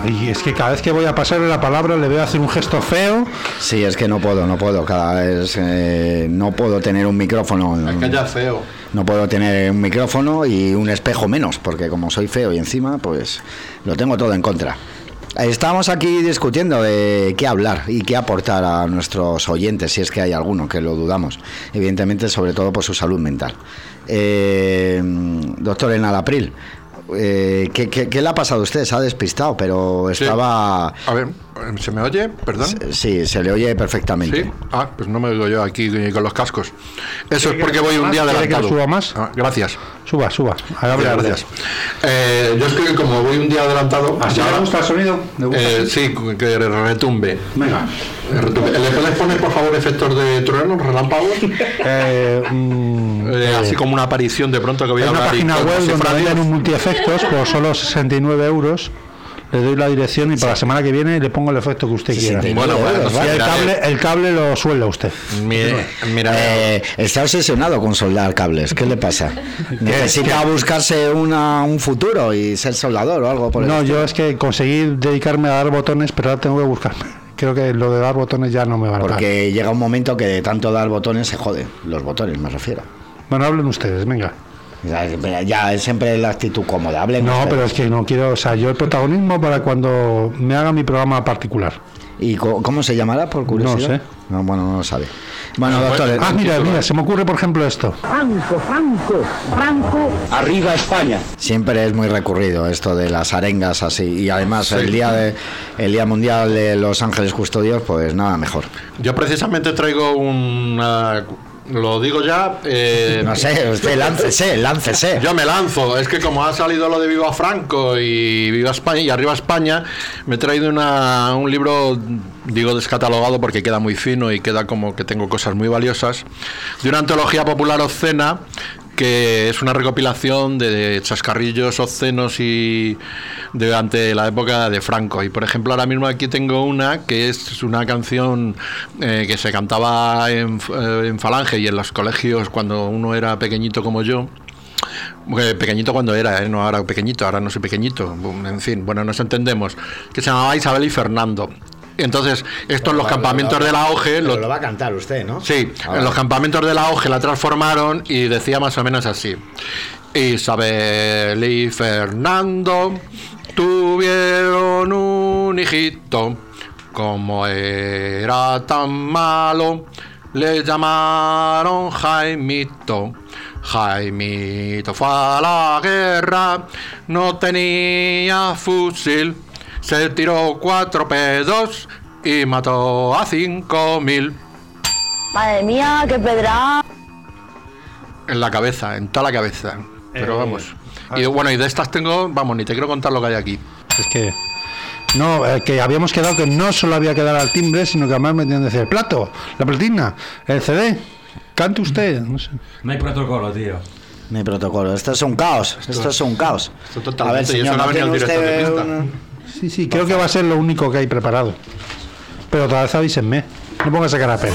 y es que cada vez que voy a pasarle la palabra le veo hacer un gesto feo. Sí, es que no puedo, no puedo. Cada vez eh, no puedo tener un micrófono. Es que ya es feo. No puedo tener un micrófono y un espejo menos, porque como soy feo y encima, pues lo tengo todo en contra. Estamos aquí discutiendo de qué hablar y qué aportar a nuestros oyentes, si es que hay alguno, que lo dudamos. Evidentemente, sobre todo por su salud mental. Eh, doctor Enalapril, eh, ¿qué, qué, ¿qué le ha pasado a usted? Se ha despistado, pero estaba... Sí. A ver, ¿se me oye? Perdón. Sí, se le oye perfectamente. ¿Sí? Ah, pues no me oigo yo aquí con los cascos. Eso es porque voy un día adelantado. ¿Quiere que suba más? Ah, gracias. Suba, suba. Gracias. gracias. Eh, yo es que como voy un día adelantado... ¿Así le gusta el sonido? Eh, sí, que retumbe. Venga. ¿Le puedes poner, por favor, efectos de truenos, relámpagos? Eh, mm, eh, así como una aparición de pronto que voy a hablar. Hay una página web donde venden un multiefectos por solo sesenta y nueve euros. Le doy la dirección y para la semana que viene le pongo el efecto que usted quiera. Bueno, pues, y el cable, el cable lo suelda usted. Mira, mira. Eh, está obsesionado con soldar cables. ¿Qué le pasa? Necesita buscarse una, un futuro y ser soldador o algo por el No, estilo. yo es que conseguí dedicarme a dar botones, pero ahora tengo que buscarme. Creo que lo de dar botones ya no me va a dar. Porque llega un momento que de tanto dar botones se jode. Los botones, me refiero. Bueno, hablen ustedes, venga. Ya, ya es siempre la actitud cómoda. Hablen no, ustedes. pero es que no quiero, o sea, yo el protagonismo para cuando me haga mi programa particular. ¿Y co cómo se llamará, por curiosidad? No sé. No, bueno, no lo sabe. Bueno, doctor... Ah, mira, mira, se me ocurre, por ejemplo, esto. Franco, Franco, Franco, arriba España. Siempre es muy recurrido esto de las arengas así. Y además, sí. el día de el Día Mundial de los Ángeles Custodios, pues nada mejor. Yo precisamente traigo una... Lo digo ya. Eh, no sé, usted láncese, láncese. Yo me lanzo. Es que como ha salido lo de Viva Franco y Viva España y Arriba España, me he traído una, un libro, digo descatalogado porque queda muy fino y queda como que tengo cosas muy valiosas, de una antología popular obscena, que es una recopilación de chascarrillos obscenos y durante la época de Franco. Y por ejemplo ahora mismo aquí tengo una que es una canción eh, que se cantaba en, eh, en Falange y en los colegios cuando uno era pequeñito como yo. Eh, pequeñito cuando era, eh, no ahora pequeñito, ahora no soy pequeñito, en fin, bueno, nos entendemos, que se llamaba Isabel y Fernando. Entonces, esto en los campamentos de la O G... Lo, lo, lo va a cantar usted, ¿no? Sí, en los campamentos de la O G la transformaron y decía más o menos así. Isabel y Fernando tuvieron un hijito, como era tan malo, le llamaron Jaimito. Jaimito fue a la guerra, no tenía fusil, se tiró cuatro pedos y mató a cinco mil. Madre mía, qué pedra. En la cabeza, en toda la cabeza. Pero Eh, vamos. Y bueno, y de estas tengo, vamos, ni te quiero contar lo que hay aquí. Es que... No, eh, que habíamos quedado que no solo había que dar al timbre, sino que además me tenían que decir el plato, la platina, el C D. Cante usted, no sé. No hay protocolo, tío. No hay protocolo. Esto es un caos. Esto es un caos. A ver, señor, ¿no tiene usted un... Sí, sí, creo que va a ser lo único que hay preparado. Pero otra vez avísenme. No pongas a cara pena.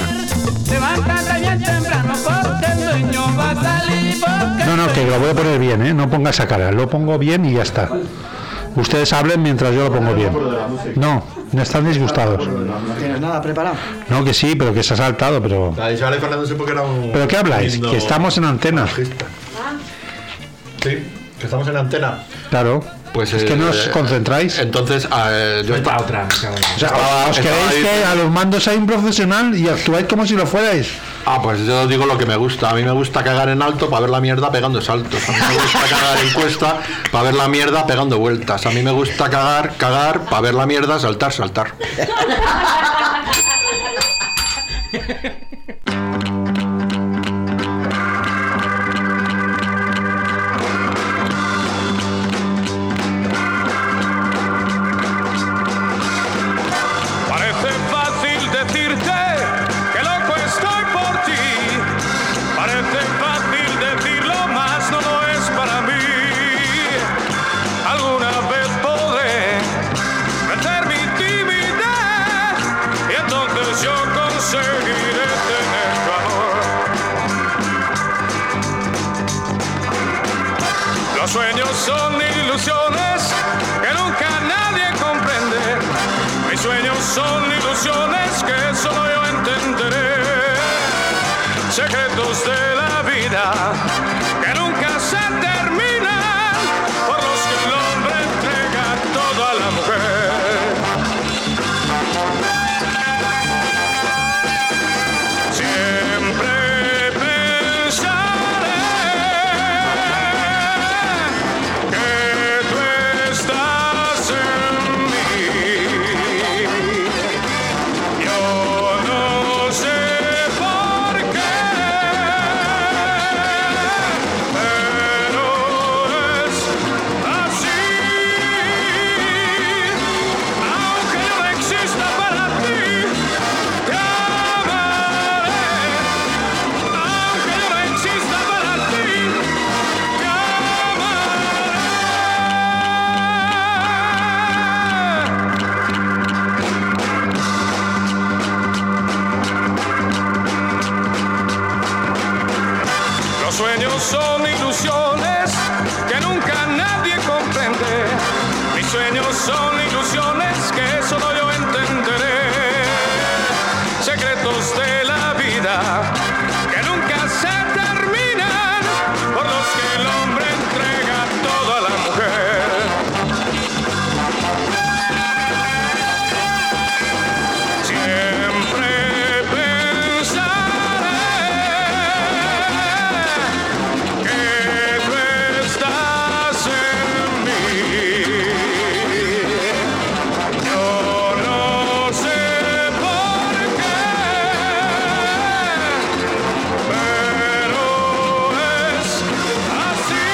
No, no, que lo voy a poner bien, ¿eh? No ponga esa cara. Lo pongo bien y ya está. Ustedes hablen mientras yo lo pongo bien. No, no están disgustados. ¿No tienes nada preparado? No, que sí, pero que se ha saltado, pero... Isabel Fernando sé porque era un... ¿Pero qué habláis? lindo Que estamos en antena. bajista. Sí, que estamos en antena. Claro. Pues, es que no os eh, concentráis. Entonces, eh, yo estaba otra. O sea, estaba- ¿os estaba queréis que diciendo- a los mandos hay un profesional y actuáis como si lo fuerais? Ah, pues yo digo lo que me gusta. A mí me gusta cagar en alto para ver la mierda pegando saltos. A mí me gusta cagar en cuesta para ver la mierda pegando vueltas. A mí me gusta cagar, cagar para ver la mierda saltar, saltar. Parece fácil decirte que loco estoy por ti. Parece fácil decirlo, más no lo es para mí. Alguna vez podré vencer mi timidez y entonces yo conseguiré Los sueños son ilusiones que nunca nadie comprende. Mis sueños son ilusiones que solo yo entenderé. Secretos de la vida que nunca se terminan, por los que el hombre entrega todo a la mujer. Siempre pensaré que tú estás en mí. Yo no sé por qué, pero es así. Aunque yo no exista para ti, te amaré. Aunque yo no exista para ti, te amaré. Los sueños son ilusiones que nunca nadie comprende. Mis sueños son ilusiones que solo yo entenderé. Secretos de la vida que nunca se terminan, por los que el hombre entrega todo a la mujer. Siempre pensaré que tú estás en mí. Yo no sé por qué, pero es así.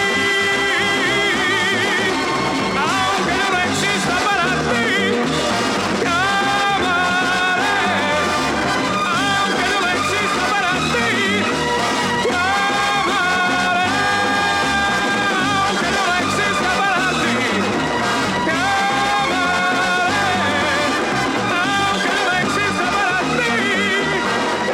Aunque yo no exista para ti, te amaré. Aunque yo no exista para ti, te amaré. Aunque yo no exista para ti, te amaré. Aunque yo no exista para ti, te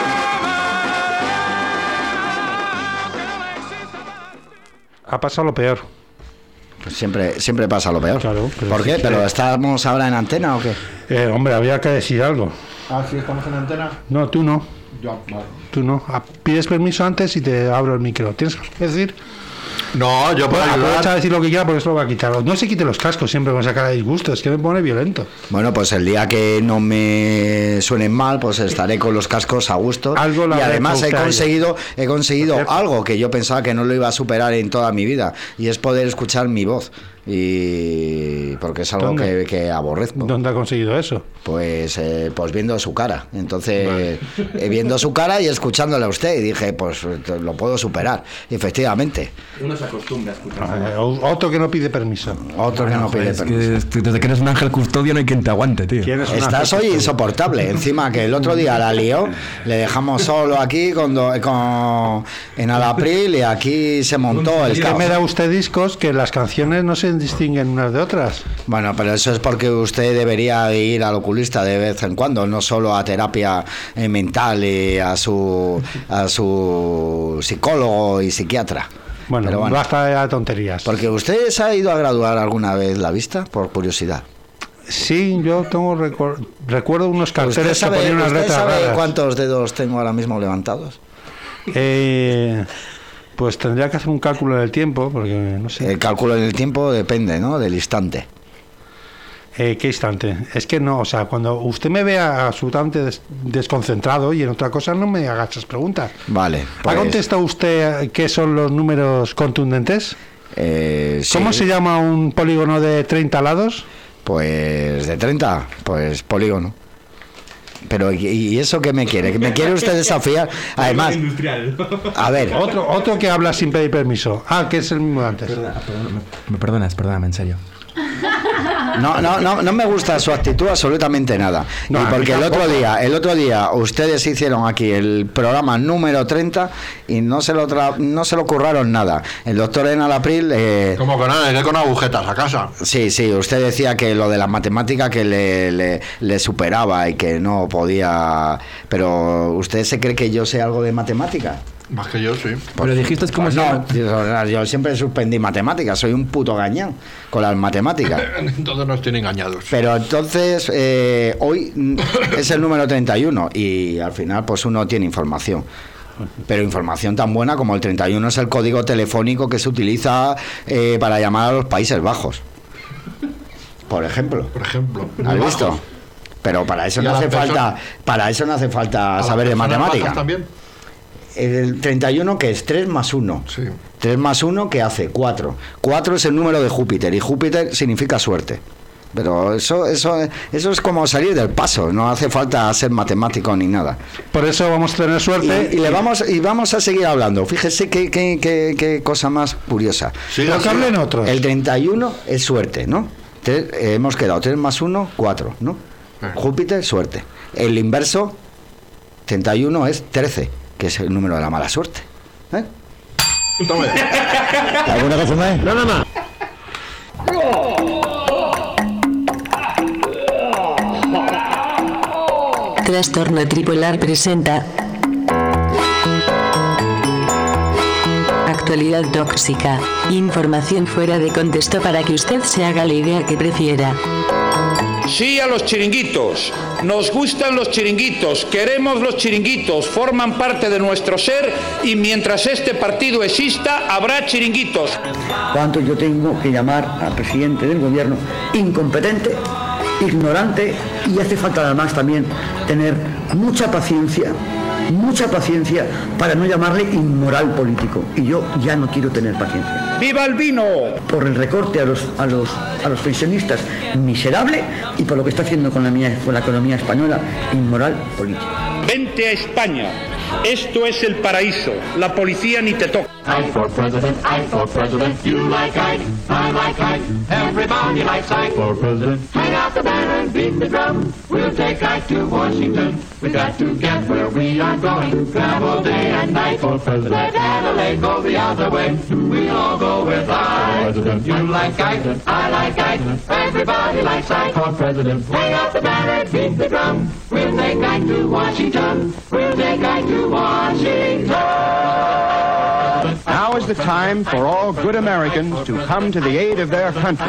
Ha pasado lo peor. Pues siempre, siempre pasa lo peor. Claro, pero ¿Por qué? sí, ¿Pero sí. estamos ahora en antena o qué? Eh, hombre, había que decir algo. Ah, sí, estamos en antena. No, tú no. Yo, vale. Tú no. Ah, pides permiso antes y te abro el micro. ¿Tienes que decir? No, yo puedo Bueno, ayudar. aprovecha a decir lo que quiera porque eso lo va a quitar. No se quite los cascos siempre con esa cara de disgusto. Es que me pone violento. Bueno, pues el día que no me suenen mal, pues estaré con los cascos a gusto. Algo le y habrá además he hecho usted a conseguido, he conseguido Por cierto. algo que yo pensaba que no lo iba a superar en toda mi vida, y es poder escuchar mi voz. Y porque es algo ¿Dónde? que, que aborrezco. ¿Dónde ha conseguido eso? Pues, eh, pues viendo su cara. Entonces, eh, viendo su cara y escuchándole a usted, y dije, pues lo puedo superar. Y efectivamente. Uno se acostumbra a escuchar. Eh, otro que no pide permiso. Otro que no pide Es permiso. que, es que desde que eres un ángel custodio no hay quien te aguante, tío. ¿Quién es un Estás ángel hoy custodio? insoportable. Encima que el otro día la lió, le dejamos solo aquí con, do- con en Alapril, y aquí se montó el Es que caos. me da usted discos que las canciones no se distinguen unas de otras. Bueno, pero eso es porque usted debería ir al oculista de vez en cuando, no solo a terapia eh, mental y a su a su psicólogo y psiquiatra. Bueno, Pero basta de tonterías. Porque usted se ha ido a graduar alguna vez la vista, por curiosidad. Sí, yo tengo recor- recuerdo unos ¿Usted carteles que sabe, ponían unas usted letras sabe raras. cuántos dedos tengo ahora mismo levantados? Eh, pues tendría que hacer un cálculo del tiempo, porque no sé. El cálculo del tiempo depende, ¿no? Del instante. Eh, ¿Qué instante? Es que no, o sea, cuando usted me vea absolutamente des- desconcentrado y en otra cosa, no me haga esas preguntas. Vale. ¿Ha pues, contestado usted qué son los números contundentes? eh, ¿Cómo sí. se llama un polígono de treinta lados? Pues de treinta, pues polígono. Pero ¿y- ¿y eso qué me quiere? ¿Que me quiere usted desafiar? Además, Industrial. a ver, Otro, otro que habla sin pedir permiso. Ah, que es el mismo de antes. Perdona, perdona, me, me perdonas, perdóname, en serio. no, no, no, no me gusta su actitud absolutamente nada. No, y a mí porque el otro tampoco. día, el otro día ustedes hicieron aquí el programa número treinta y no se lo tra- no se lo curraron nada. El doctor Enal April eh, Como con nada, iré con agujetas a casa. sí, sí, usted decía que lo de la matemática que le, le, le superaba y que no podía. Pero ¿usted se cree que yo sé algo de matemática? Más que yo, sí. Pero dijiste cómo Pues se no, llama. yo, yo siempre suspendí matemáticas, soy un puto gañán con las matemáticas. Entonces nos tienen engañados. Pero entonces, eh, hoy mm, es el número treinta y uno y al final pues uno tiene información. Pero información tan buena como el treinta y uno es el código telefónico que se utiliza eh, para llamar a los Países Bajos. Por ejemplo. Por ejemplo. ¿Has visto? Pero para eso ¿Y no a hace las falta, personas- para eso no hace falta ¿A saber de las personas matemática. bajas también? El treinta y uno que es tres más uno. Sí. tres más uno que hace cuatro. cuatro es el número de Júpiter y Júpiter significa suerte. Pero eso, eso, eso es como salir del paso, no hace falta ser matemático ni nada. Por eso vamos a tener suerte. Y, y le vamos, y vamos a seguir hablando. Fíjese qué, qué, qué, qué cosa más curiosa. Pero que hablen otros. El treinta y uno es suerte, ¿no? Tres- eh, hemos quedado tres más uno, cuatro, ¿no? Júpiter, suerte. El inverso, treinta y uno es trece, que es el número de la mala suerte. ¿Eh? ¿Alguna cosa más? No, no, no. Trastorno tripolar presenta Actualidad tóxica. Información fuera de contexto para que usted se haga la idea que prefiera. Sí a los chiringuitos. Nos gustan los chiringuitos, queremos los chiringuitos, forman parte de nuestro ser y mientras este partido exista habrá chiringuitos. ¿Cuánto yo tengo que llamar al presidente del gobierno incompetente, ignorante y hace falta además también tener mucha paciencia, mucha paciencia para no llamarle inmoral político? Y yo ya no quiero tener paciencia. ¡Viva el vino! Por el recorte a los, a los, a los pensionistas miserable y por lo que está haciendo con la, mía- con la economía española inmoral político. Vente a España. Esto es el paraíso. La policía ni te toca. Ike for president, Ike for president. You like Ike, I like Ike. Everybody likes Ike for president. Hang out the banner and beat the drum. We'll take Ike to Washington. We got to get where we are going. Travel day and night for president. Let Adelaide go the other way. We'll all go with Ike. You like Ike, I like Ike. Everybody likes Ike for president. Hang out the banner and beat the drum. We'll take Ike to Washington. We'll take Ike to Washington. Now is the time for all good Americans to come to the aid of their country.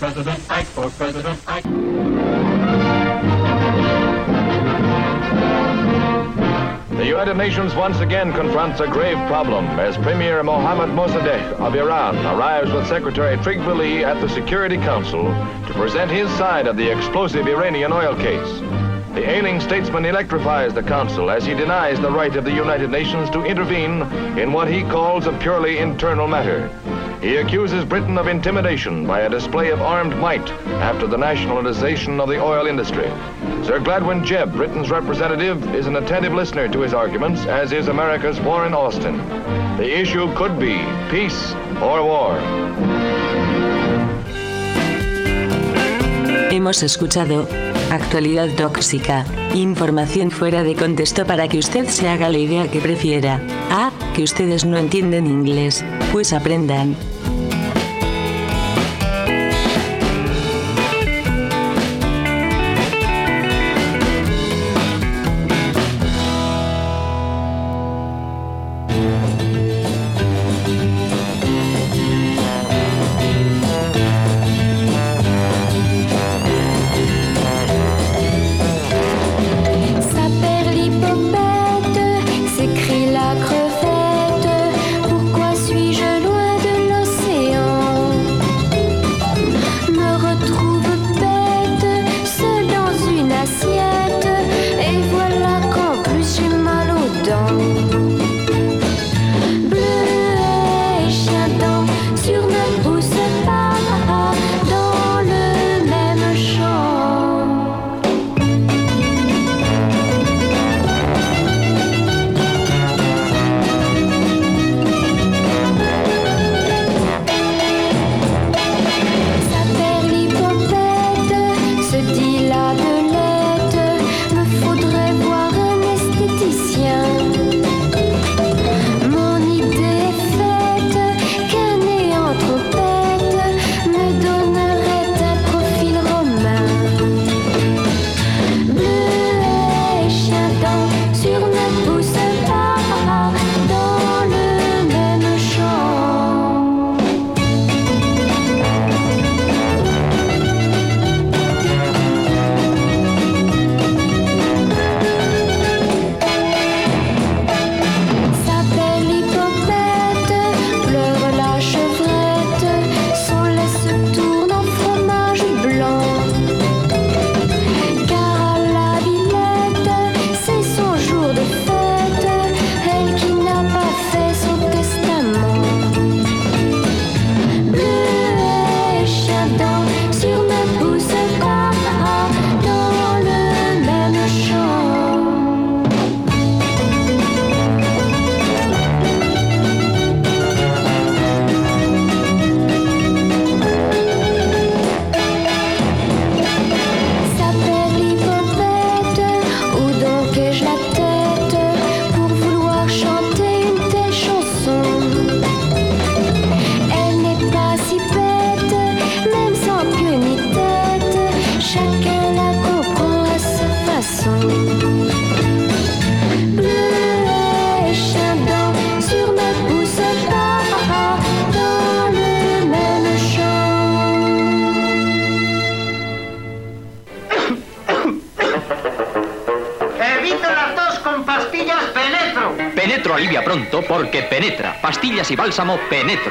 The United Nations once again confronts a grave problem as Premier Mohammad Mossadegh of Iran arrives with Secretary Trygve at the Security Council to present his side of the explosive Iranian oil case. The ailing statesman electrifies the Council as he denies the right of the United Nations to intervene in what he calls a purely internal matter. He accuses Britain of intimidation by a display of armed might after the nationalization of the oil industry. Sir Gladwin Jebb, Britain's representative, is an attentive listener to his arguments, as is America's Warren Austin. The issue could be peace or war. Hemos escuchado Actualidad tóxica. Información fuera de contexto para que usted se haga la idea que prefiera. Ah, que ustedes no entienden inglés. Pues aprendan. Ça perd l'hippopète, s'écrie la crevette. Pourquoi suis-je loin de l'océan? alivia pronto porque penetra. Pastillas y bálsamo Penetro.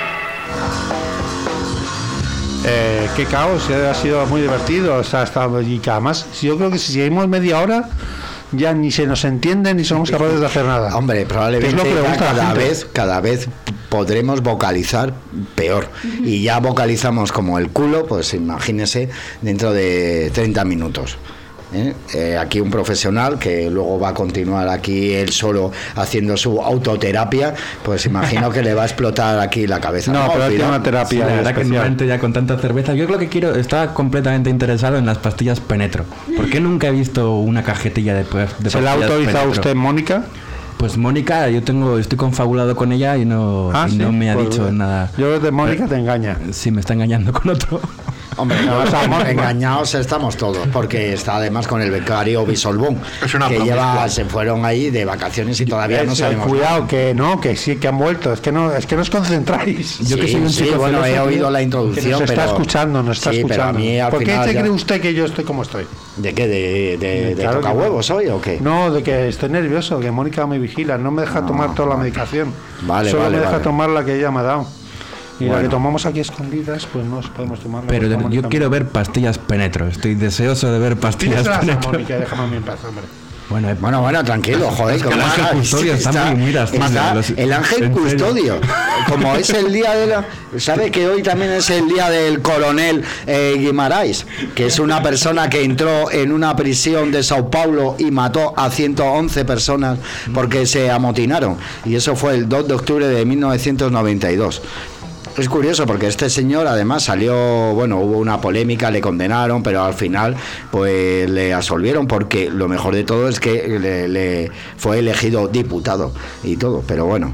Eh, qué caos, eh, ha sido muy divertido. O sea, hasta, y que además, yo creo que si seguimos media hora, ya ni se nos entiende ni somos capaces de hacer nada. Hombre, probablemente es lo que le gusta cada vez, cada vez podremos vocalizar peor. Y ya vocalizamos como el culo, pues imagínese, dentro de treinta minutos. ¿Eh? Eh, aquí un profesional que luego va a continuar aquí él solo haciendo su autoterapia, pues imagino que le va a explotar aquí la cabeza. No, no pero tiene una terapia. Sí, la verdad especial. Que normalmente ya con tanta cerveza, yo creo que quiero, estaba completamente interesado en las pastillas Penetro. ¿Por qué nunca he visto una cajetilla de, de pastillas? ¿Se la ha autorizado Penetro? usted, Mónica? Pues Mónica, yo tengo, estoy confabulado con ella y no, ah, y ¿sí? no me ha pues dicho nada. Yo de Mónica te engaña. Sí, me está engañando con otro. Hombre, no, estamos, engañados estamos todos, porque está además con el becario Bisolbón, que lleva, se fueron ahí de vacaciones y todavía no sabemos. Cuidado, nada. que no, que sí que han vuelto, es que no, es que no os concentráis. Yo sí, que soy un sí, bueno, he oído la introducción, nos pero está escuchando, nos está sí, escuchando. Pero a mí, al ¿Por qué final, se ya... cree usted que yo estoy como estoy? ¿De qué? ¿De, de, de claro toca huevos hoy o qué? No, de que estoy nervioso, que Mónica me vigila, no me deja no, tomar toda la medicación. Vale, Solo vale, me deja vale. tomar la que ella me ha dado. Y bueno. la que tomamos aquí escondidas, pues no podemos tomar. Pero de, yo quiero ver pastillas Penetro. Estoy deseoso de ver pastillas Penetro. Mónica, déjame a mí en paz, hombre. Bueno, eh, bueno, bueno, tranquilo, joder. Es que el ángel custodio está, está muy miras, está los, el ángel custodio. Como es el día de la... ¿Sabe que hoy también es el día del coronel eh, Guimarães? Que es una persona que entró en una prisión de Sao Paulo y mató a ciento once personas porque se amotinaron. Y eso fue el dos de octubre de mil novecientos noventa y dos. Es curioso porque este señor además salió, bueno, hubo una polémica, le condenaron, pero al final pues le absolvieron porque lo mejor de todo es que le, le fue elegido diputado y todo, pero bueno.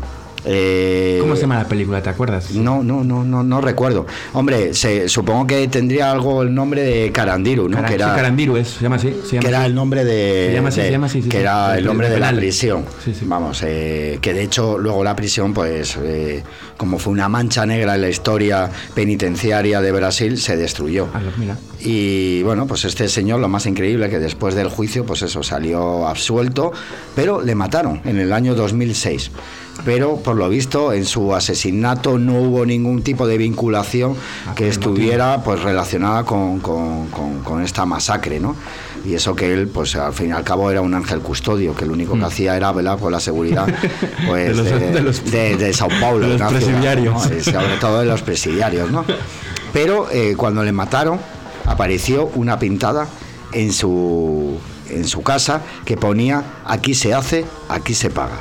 Eh, ¿Cómo se llama la película? ¿Te acuerdas? No, no, no, no, no recuerdo. Hombre, se, supongo que tendría algo el nombre de Carandiru, ¿no? Cara, que era, sí, Carandiru es, se llama así. Se llama que era así. el nombre de, se llama así, de se llama así, sí, que sí, era sí, el nombre de la prisión. Sí, sí. Vamos, eh, que de hecho luego la prisión, pues, eh, como fue una mancha negra en la historia penitenciaria de Brasil, se destruyó. Ah, mira. Y bueno, pues este señor, lo más increíble, que después del juicio, pues eso, salió absuelto, pero le mataron en el año dos mil seis. Pero por lo visto en su asesinato no hubo ningún tipo de vinculación ah, que estuviera pues relacionada con, con, con, con esta masacre, ¿no? Y eso que él, pues al fin y al cabo era un ángel custodio, que lo único que mm. hacía era velar por la seguridad pues, de, los, de, de, los, de, de Sao Paulo, de los presidiarios, ciudad, ¿no? Sobre todo de los presidiarios, ¿no? Pero eh, cuando le mataron apareció una pintada en su en su casa que ponía: aquí se hace, aquí se paga.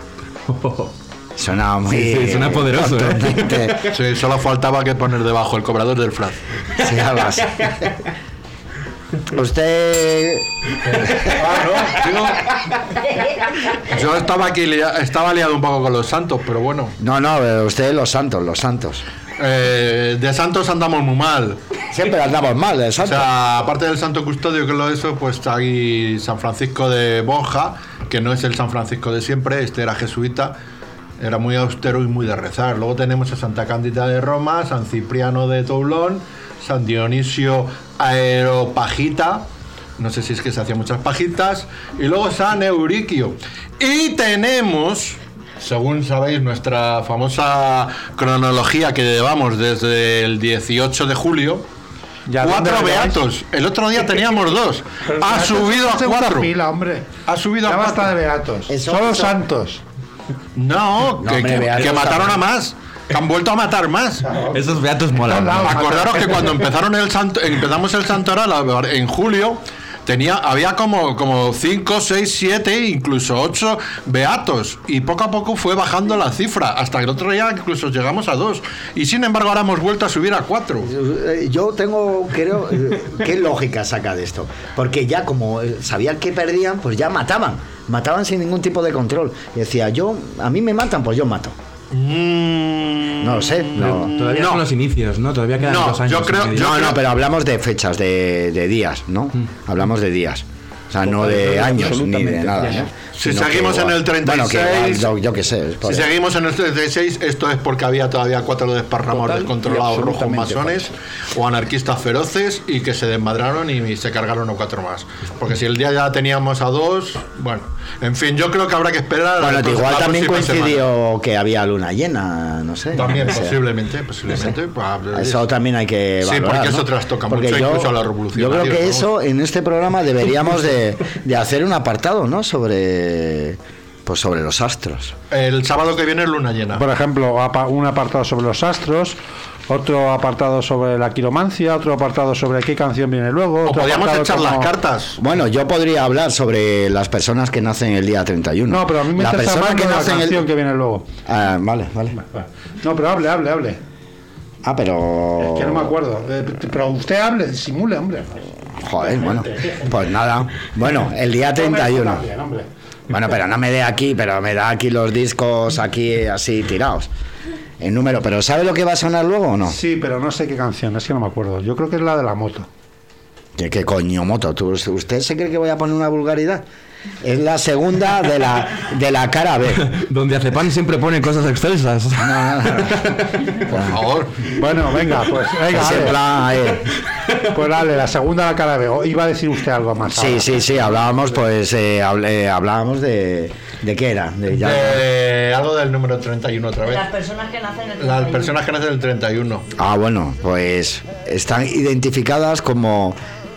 Suena muy... Sí, sí, suena poderoso, ¿eh? Sí, solo faltaba que poner debajo el cobrador del Fran. Sí, además. Usted... Ah, no, yo, yo estaba aquí, lia, estaba liado un poco con los santos, pero bueno. No, no, usted los santos, los santos. Eh, de santos andamos muy mal. Siempre andamos mal de santos. O sea, aparte del santo custodio, que es lo de eso, pues está ahí San Francisco de Borja, que no es el San Francisco de siempre, este era jesuita. Era muy austero y muy de rezar. Luego tenemos a Santa Cándida de Roma, San Cipriano de Toulon, San Dionisio Aeropagita, no sé si es que se hacían muchas pajitas, y luego San Euriquio. Y tenemos, según sabéis, nuestra famosa cronología que llevamos desde el dieciocho de julio, ya cuatro beatos. El otro día teníamos dos. Ha subido a cuatro. Pila, hombre. Ha subido ya a basta cuatro. de beatos. Son los santos. No, no, que, hombre, que, que mataron a más. Que han vuelto a matar más. No. Esos beatos molan. Acordaros que cuando empezaron el santo, empezamos el santoral en julio, tenía, había como, como cinco, seis, siete, incluso ocho beatos. Y poco a poco fue bajando la cifra. Hasta que el otro día incluso llegamos a dos. Y sin embargo ahora hemos vuelto a subir a cuatro. Yo tengo, creo, ¿qué lógica saca de esto? Porque ya como sabían que perdían, pues ya mataban. Mataban sin ningún tipo de control. Y decía, yo, a mí me matan, pues yo mato. Mm, no lo sé. No. Todavía no. son los inicios, ¿no? Todavía quedan no, dos años. Yo creo, yo no, creo... no, pero hablamos de fechas, de, de días, ¿no? Mm. Hablamos de días. O sea, no de años ni de nada, ¿no? Si Sino seguimos que, en el treinta y seis, bueno, que, yo, yo qué sé. si seguimos en el treinta y seis, esto es porque había todavía cuatro desparramados descontrolados rojos masones o anarquistas feroces y que se desmadraron y se cargaron a cuatro más. Porque si el día ya teníamos a dos, bueno, en fin, yo creo que habrá que esperar. Bueno, a igual también coincidió semana. Que había luna llena, no sé. También, o sea, posiblemente, posiblemente. No sé. Eso también hay que sí, valorar, porque eso ¿no? trastoca porque mucho yo, incluso a la revolución. Yo creo que ¿no? eso, en este programa deberíamos de, de hacer un apartado, ¿no? Sobre... Pues sobre los astros. El sábado que viene es luna llena. Por ejemplo, un apartado sobre los astros, otro apartado sobre la quiromancia, otro apartado sobre qué canción viene luego. O otro podríamos echar como... las cartas. Bueno, yo podría hablar sobre las personas que nacen el día treinta y uno. No, pero a mí me la interesa más que la nace canción el... que viene luego. Ah, vale, vale. No, pero hable, hable, hable. Ah, pero... Es que no me acuerdo. Eh, pero usted hable, simule, hombre. Joder, bueno. Pues nada. Bueno, el día treinta y uno. Bueno, pero no me dé aquí, pero me da aquí los discos aquí así tirados. El número, pero ¿sabe lo que va a sonar luego o no? Sí, pero no sé qué canción, es que no me acuerdo. Yo creo que es la de la moto. ¿Qué, qué coño moto? ¿Tú, ¿Usted se cree que voy a poner una vulgaridad? Es la segunda de la de la cara B. Donde Acepan siempre pone cosas excelsas. No, no, no. Por favor. Bueno, venga, pues venga, Ese dale. plan, eh. Pues dale, la segunda de la cara B. O iba a decir usted algo más. Sí, ahora. sí, sí, hablábamos pues eh, hablé, hablábamos de ¿de qué era? De, ya... de algo del número treinta y uno otra vez. Las personas que nacen el Las personas que nacen el treinta y uno. Ah, bueno, pues están identificadas como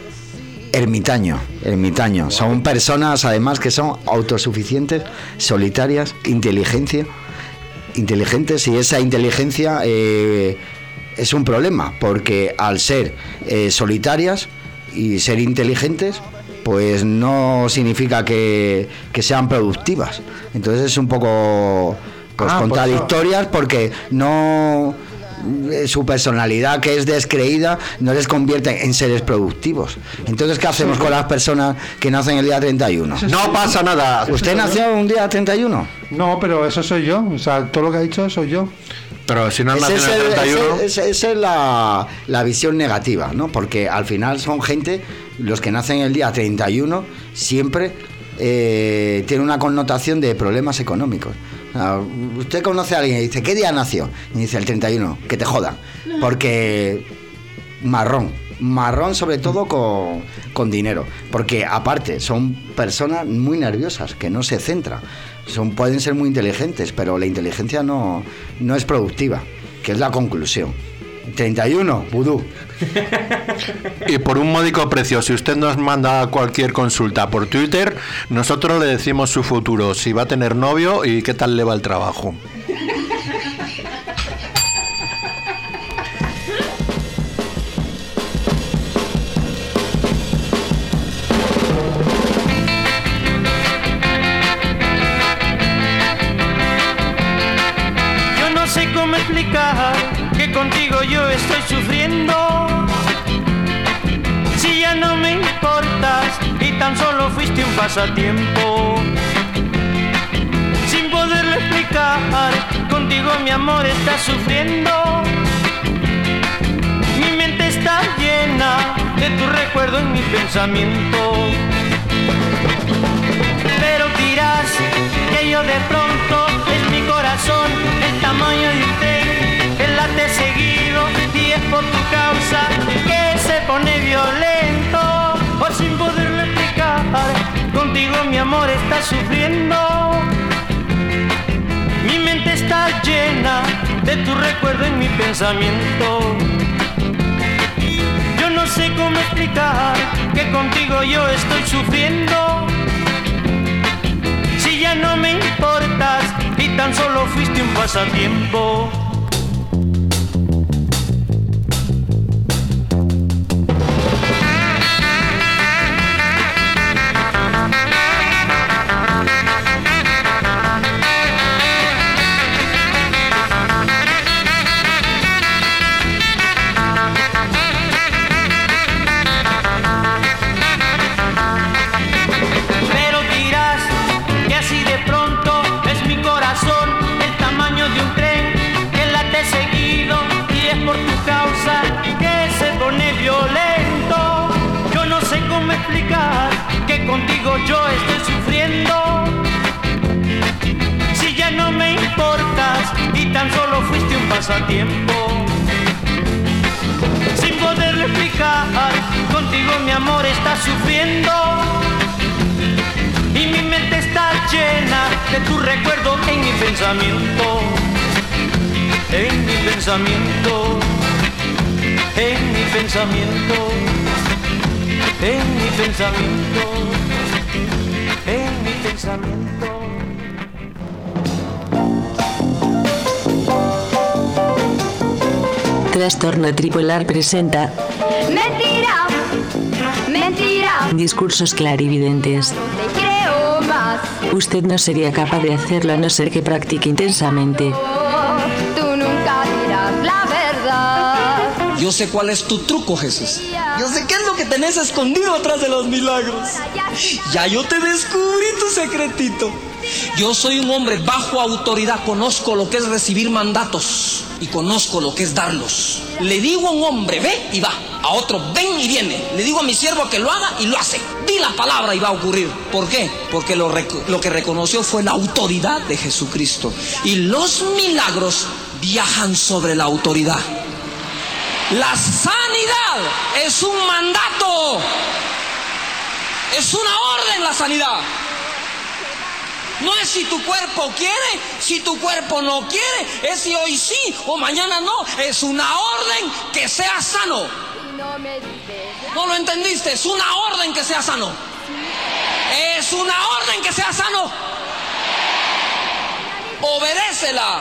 ermitaño, ermitaño. Son personas además que son autosuficientes, solitarias, inteligencia, inteligentes, y esa inteligencia eh, es un problema, porque al ser eh, solitarias y ser inteligentes, pues no significa que, que sean productivas. Entonces es un poco pues, Ah, pues contradictorias, porque no... su personalidad, que es descreída, no les convierte en seres productivos. Entonces, ¿qué hacemos con las personas que nacen el día treinta y uno? No pasa nada. ¿Usted nació un día treinta y uno? No, pero eso soy yo. O sea, todo lo que ha dicho soy yo. Pero si no Ese nacen es el el- treinta y uno. ese- ese- Esa es la, la visión negativa, ¿no? Porque al final son gente, los que nacen el día treinta y uno, siempre eh, tiene una connotación de problemas económicos. Ah, usted conoce a alguien y dice, ¿qué día nació? Y dice, el treinta y uno, que te jodan. Porque marrón, marrón sobre todo con, con dinero. Porque aparte, son personas muy nerviosas, que no se centran. Son, pueden ser muy inteligentes, pero la inteligencia no, no es productiva, que es la conclusión. treinta y uno, vudú. Y por un módico precio, si usted nos manda cualquier consulta por Twitter, nosotros le decimos su futuro, si va a tener novio y qué tal le va el trabajo. Yo no sé cómo explicar que contigo yo estoy sufriendo. Si ya no me importas y tan solo fuiste un pasatiempo. Sin poderlo explicar, contigo mi amor está sufriendo. Mi mente está llena de tu recuerdo en mi pensamiento. Pero dirás que yo de pronto es mi corazón el tamaño de un tren, el late seguido y es por tu causa que se pone violento. O sin poderlo explicar, contigo mi amor está sufriendo. Mi mente está llena de tu recuerdo en mi pensamiento. Yo no sé cómo explicar que contigo yo estoy sufriendo. Si ya no me importas y tan solo fuiste un pasatiempo. Pero dirás que así de pronto es mi corazón el tamaño de un tren, que tan solo fuiste un pasatiempo. Sin poderle explicar, contigo mi amor está sufriendo. Y mi mente está llena de tu recuerdo en mi pensamiento. En mi pensamiento. En mi pensamiento. En mi pensamiento. En mi pensamiento. Trastorno Tripolar presenta Mentira, mentira, discursos clarividentes. te creo más. Usted no sería capaz de hacerlo a no ser que practique intensamente. Tú nunca dirás la verdad. Yo sé cuál es tu truco, Jesús. Yo sé qué es lo que tenés escondido atrás de los milagros. Ya yo te descubrí tu secretito. Yo soy un hombre bajo autoridad. Conozco lo que es recibir mandatos y conozco lo que es darlos. Le digo a un hombre, ve y va. A otro, ven y viene. Le digo a mi siervo que lo haga y lo hace. Di la palabra y va a ocurrir. ¿Por qué? Porque lo, rec- lo que reconoció fue la autoridad de Jesucristo. Y los milagros viajan sobre la autoridad. La sanidad es un mandato. Es una orden la sanidad. No es si tu cuerpo quiere, si tu cuerpo no quiere, es si hoy sí o mañana no. Es una orden que sea sano. ¿No lo entendiste? Es una orden que sea sano. Es una orden que sea sano. Obedécela.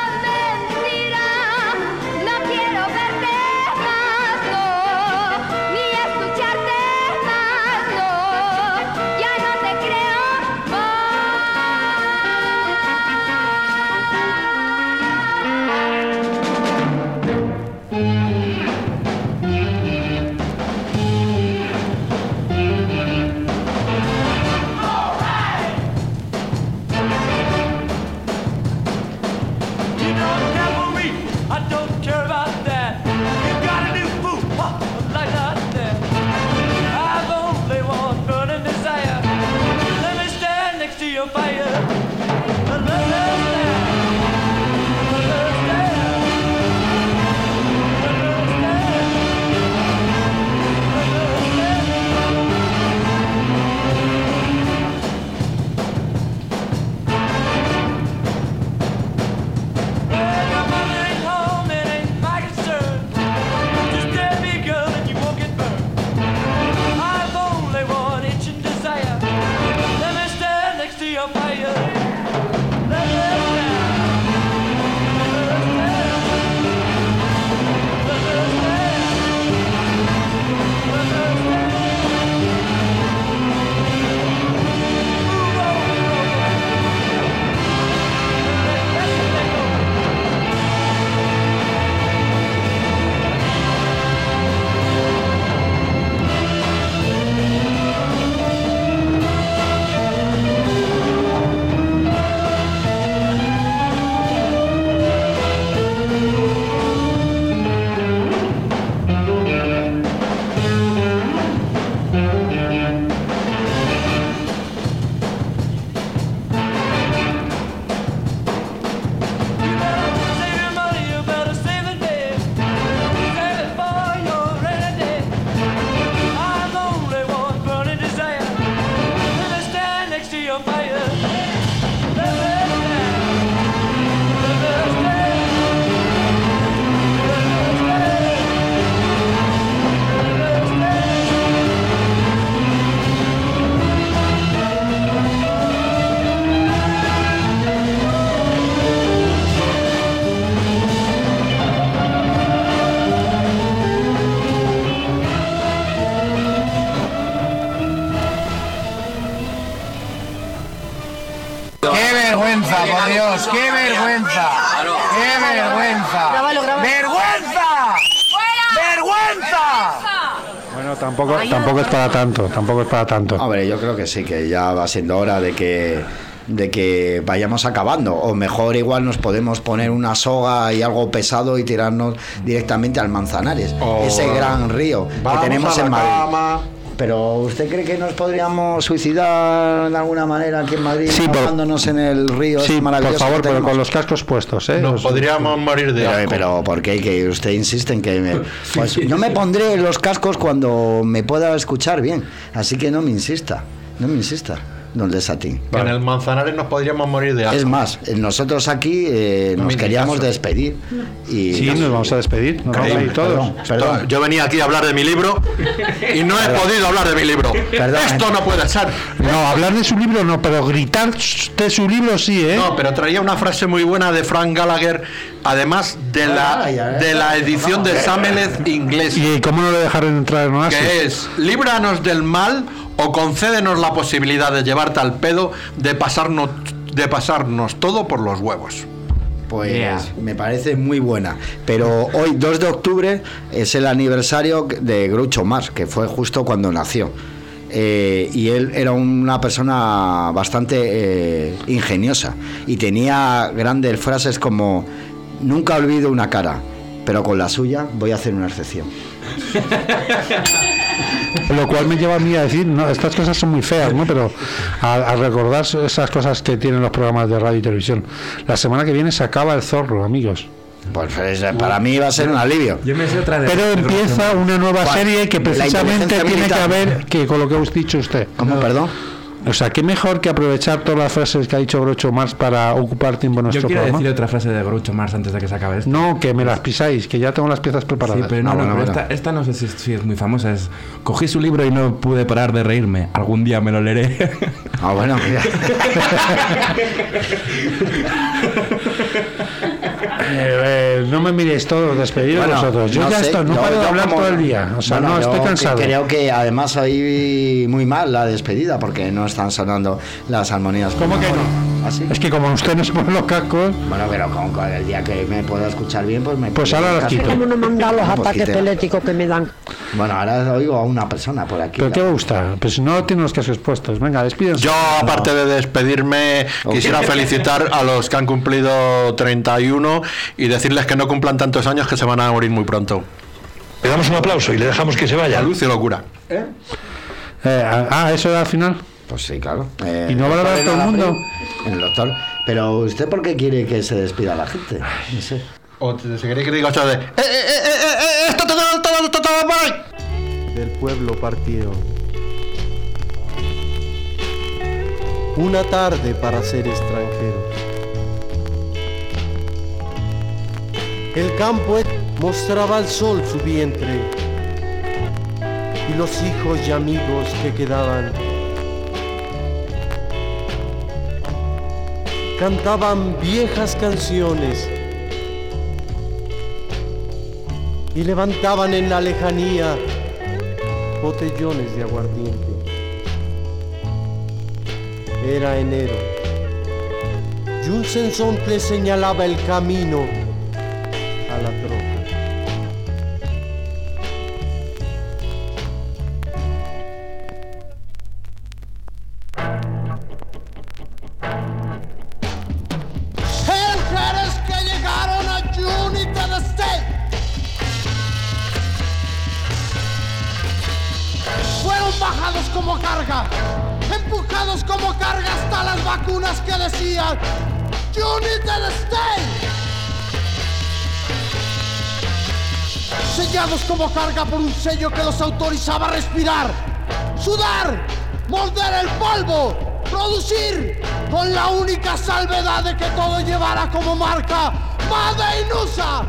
Por Dios, qué vergüenza, qué vergüenza, Grábalo, grábalo. vergüenza, vergüenza. Bueno, tampoco, tampoco es para tanto, tampoco es para tanto. Hombre, yo creo que sí, que ya va siendo hora de que de que vayamos acabando, o mejor igual nos podemos poner una soga y algo pesado y tirarnos directamente al Manzanares, Oh, ese gran río que tenemos en Madrid. Cama, Pero ¿usted cree que nos podríamos suicidar de alguna manera aquí en Madrid, sí, ahogándonos en el río? Sí, por favor, pero con los los cascos puestos, ¿eh? Nos podríamos morir de pero, asco. pero ¿por qué? Que usted insiste en que... Me, pues yo me pondré los cascos cuando me pueda escuchar bien. Así que no me insista, no me insista. Don Desatín. En el Manzanares nos podríamos morir de asco. Es más, nosotros aquí eh, No nos me queríamos caso. despedir. Y Sí, nos vamos a despedir. Nos vamos a ir todos. Perdón, perdón. Yo venía aquí a hablar de mi libro y no he Perdón. podido hablar de mi libro. Perdón. Esto no puede ser. No, hablar de su libro no, pero gritar de su libro sí, ¿eh? No, pero traía una frase muy buena de Frank Gallagher, además de la, de la edición de Samelez inglés. ¿Y cómo no le dejaron entrar en Oasis? Que es, líbranos del mal o concédenos la posibilidad de llevarte al pedo, de pasarnos, de pasarnos todo por los huevos. Pues Yeah. me parece muy buena. Pero hoy, dos de octubre, es el aniversario de Groucho Marx, que fue justo cuando nació. Eh, y él era una persona bastante eh, ingeniosa y tenía grandes frases como: nunca olvido una cara, pero con la suya voy a hacer una excepción. Lo cual me lleva a mí a decir, no, estas cosas son muy feas, ¿no? Pero a, a recordar esas cosas que tienen los programas de radio y televisión. La semana que viene se acaba El Zorro, amigos. Pues para mí va a ser un alivio. Yo me sé otra de Pero empieza una nueva ¿Cuál? serie que La precisamente inteligencia tiene que militar. haber que con lo que has dicho usted. ¿Cómo, perdón? O sea, qué mejor que aprovechar todas las frases que ha dicho Groucho Marx para ocupar tiempo en Yo nuestro quiero programa. decir otra frase de Groucho Marx antes de que se acabe esto. No, que me las pisáis, que ya tengo las piezas preparadas. Sí, pero no, Ah, no, bueno, pero bueno. Esta, esta no sé si, si es muy famosa. Es: cogí su libro y no pude parar de reírme. Algún día me lo leeré. Ah, bueno, mira. Eh, eh, no me miréis todos, despedidos Bueno, vosotros. Yo no ya sé, estoy, no yo- paro de yo hablar como- todo el día. O sea, Bueno, no, yo estoy que- cansado. Creo que además oí muy mal la despedida porque no están sonando las armonías. ¿Cómo que no? ¿Así? Es que como usted no se pone los cascos. Bueno, pero con, con el día que me pueda escuchar bien, pues me Pues pongo ahora el las casco. quito. ¿Cómo no mandar los Pues ataques quite. eléctricos que me dan? Bueno, ahora oigo a una persona por aquí. ¿Pero qué me gusta? Pues si no tiene los cascos puestos. Venga, despídense. Yo, aparte de despedirme, quisiera felicitar a los que han cumplido treinta y uno y decirles que no cumplan tantos años, que se van a morir muy pronto. Le damos un aplauso y le dejamos que se vaya. Salud y locura. ¿Eh? Eh, ah, eso era al final. Pues sí, claro. Eh, ¿Y no va a hablar todo el mundo? En el doctor. Pero ¿usted por qué quiere que se despida la gente? No sé. O te, si queréis que diga otra de... ¡Eh, eh, eh, eh, eh! ¡Esto todo, todo, todo, todo por ahí! Del pueblo partieron. Una tarde para ser extranjeros. El campo mostraba al sol su vientre y los hijos y amigos que quedaban cantaban viejas canciones y levantaban en la lejanía botellones de aguardiente. Era enero y un sensontle señalaba el camino a la troca. Mujeres que llegaron a United States fueron bajados como carga, empujados como carga hasta las vacunas que decían United States, sellados como carga por un sello que los autorizaba a respirar, sudar, morder el polvo, producir, con la única salvedad de que todo llevara como marca Made in U S A.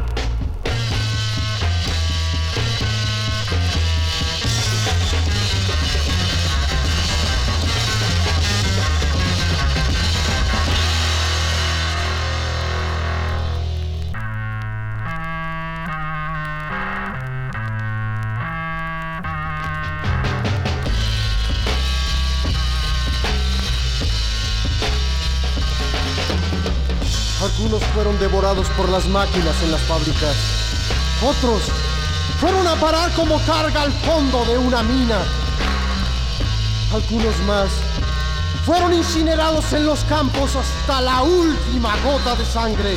Algunos fueron devorados por las máquinas en las fábricas. Otros fueron a parar como carga al fondo de una mina. Algunos más Fueron incinerados en los campos hasta la última gota de sangre.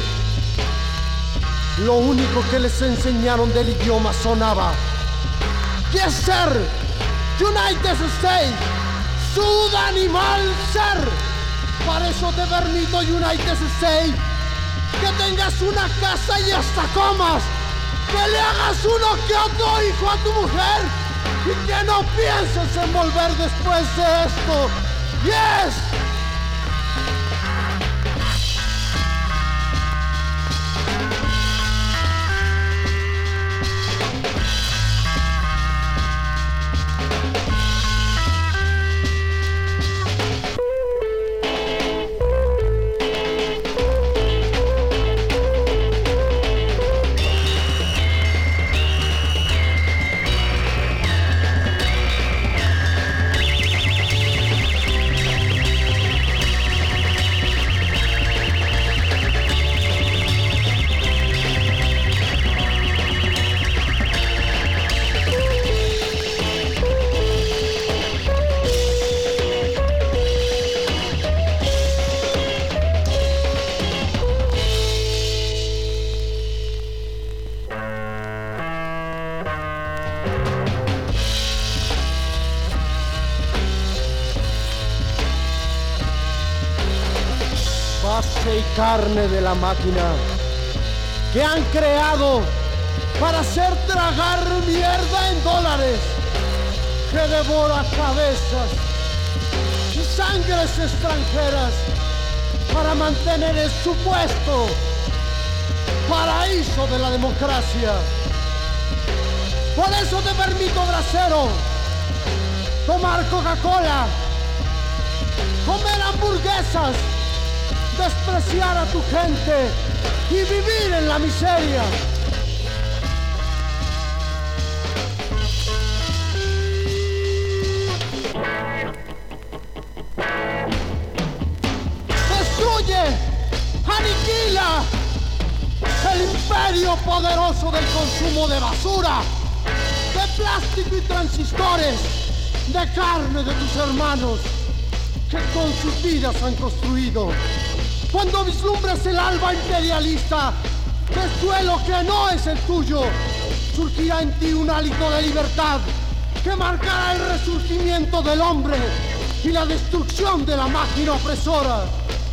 Lo único que les enseñaron del idioma sonaba Yes, sir, United States, sud animal ser. Para eso te permito, United States, que tengas una casa y hasta comas, que le hagas uno que otro hijo a tu mujer y que no pienses en volver después de esto. Yes. Base y carne de la máquina que han creado para hacer tragar mierda en dólares, que devora cabezas y sangres extranjeras para mantener el supuesto paraíso de la democracia. Por eso te permito, bracero, tomar Coca-Cola, comer hamburguesas, despreciar a tu gente y vivir en la miseria. Destruye, aniquila el imperio poderoso del consumo de basura, de plástico y transistores, de carne de tus hermanos que con sus vidas han construido. Cuando vislumbres el alba imperialista del suelo que no es el tuyo, surgirá en ti un hálito de libertad que marcará el resurgimiento del hombre y la destrucción de la máquina opresora.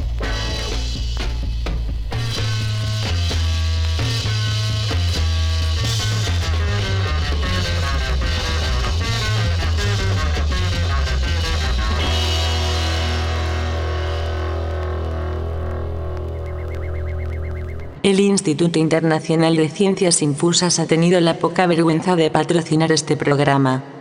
El Instituto Internacional de Ciencias Infusas ha tenido la poca vergüenza de patrocinar este programa.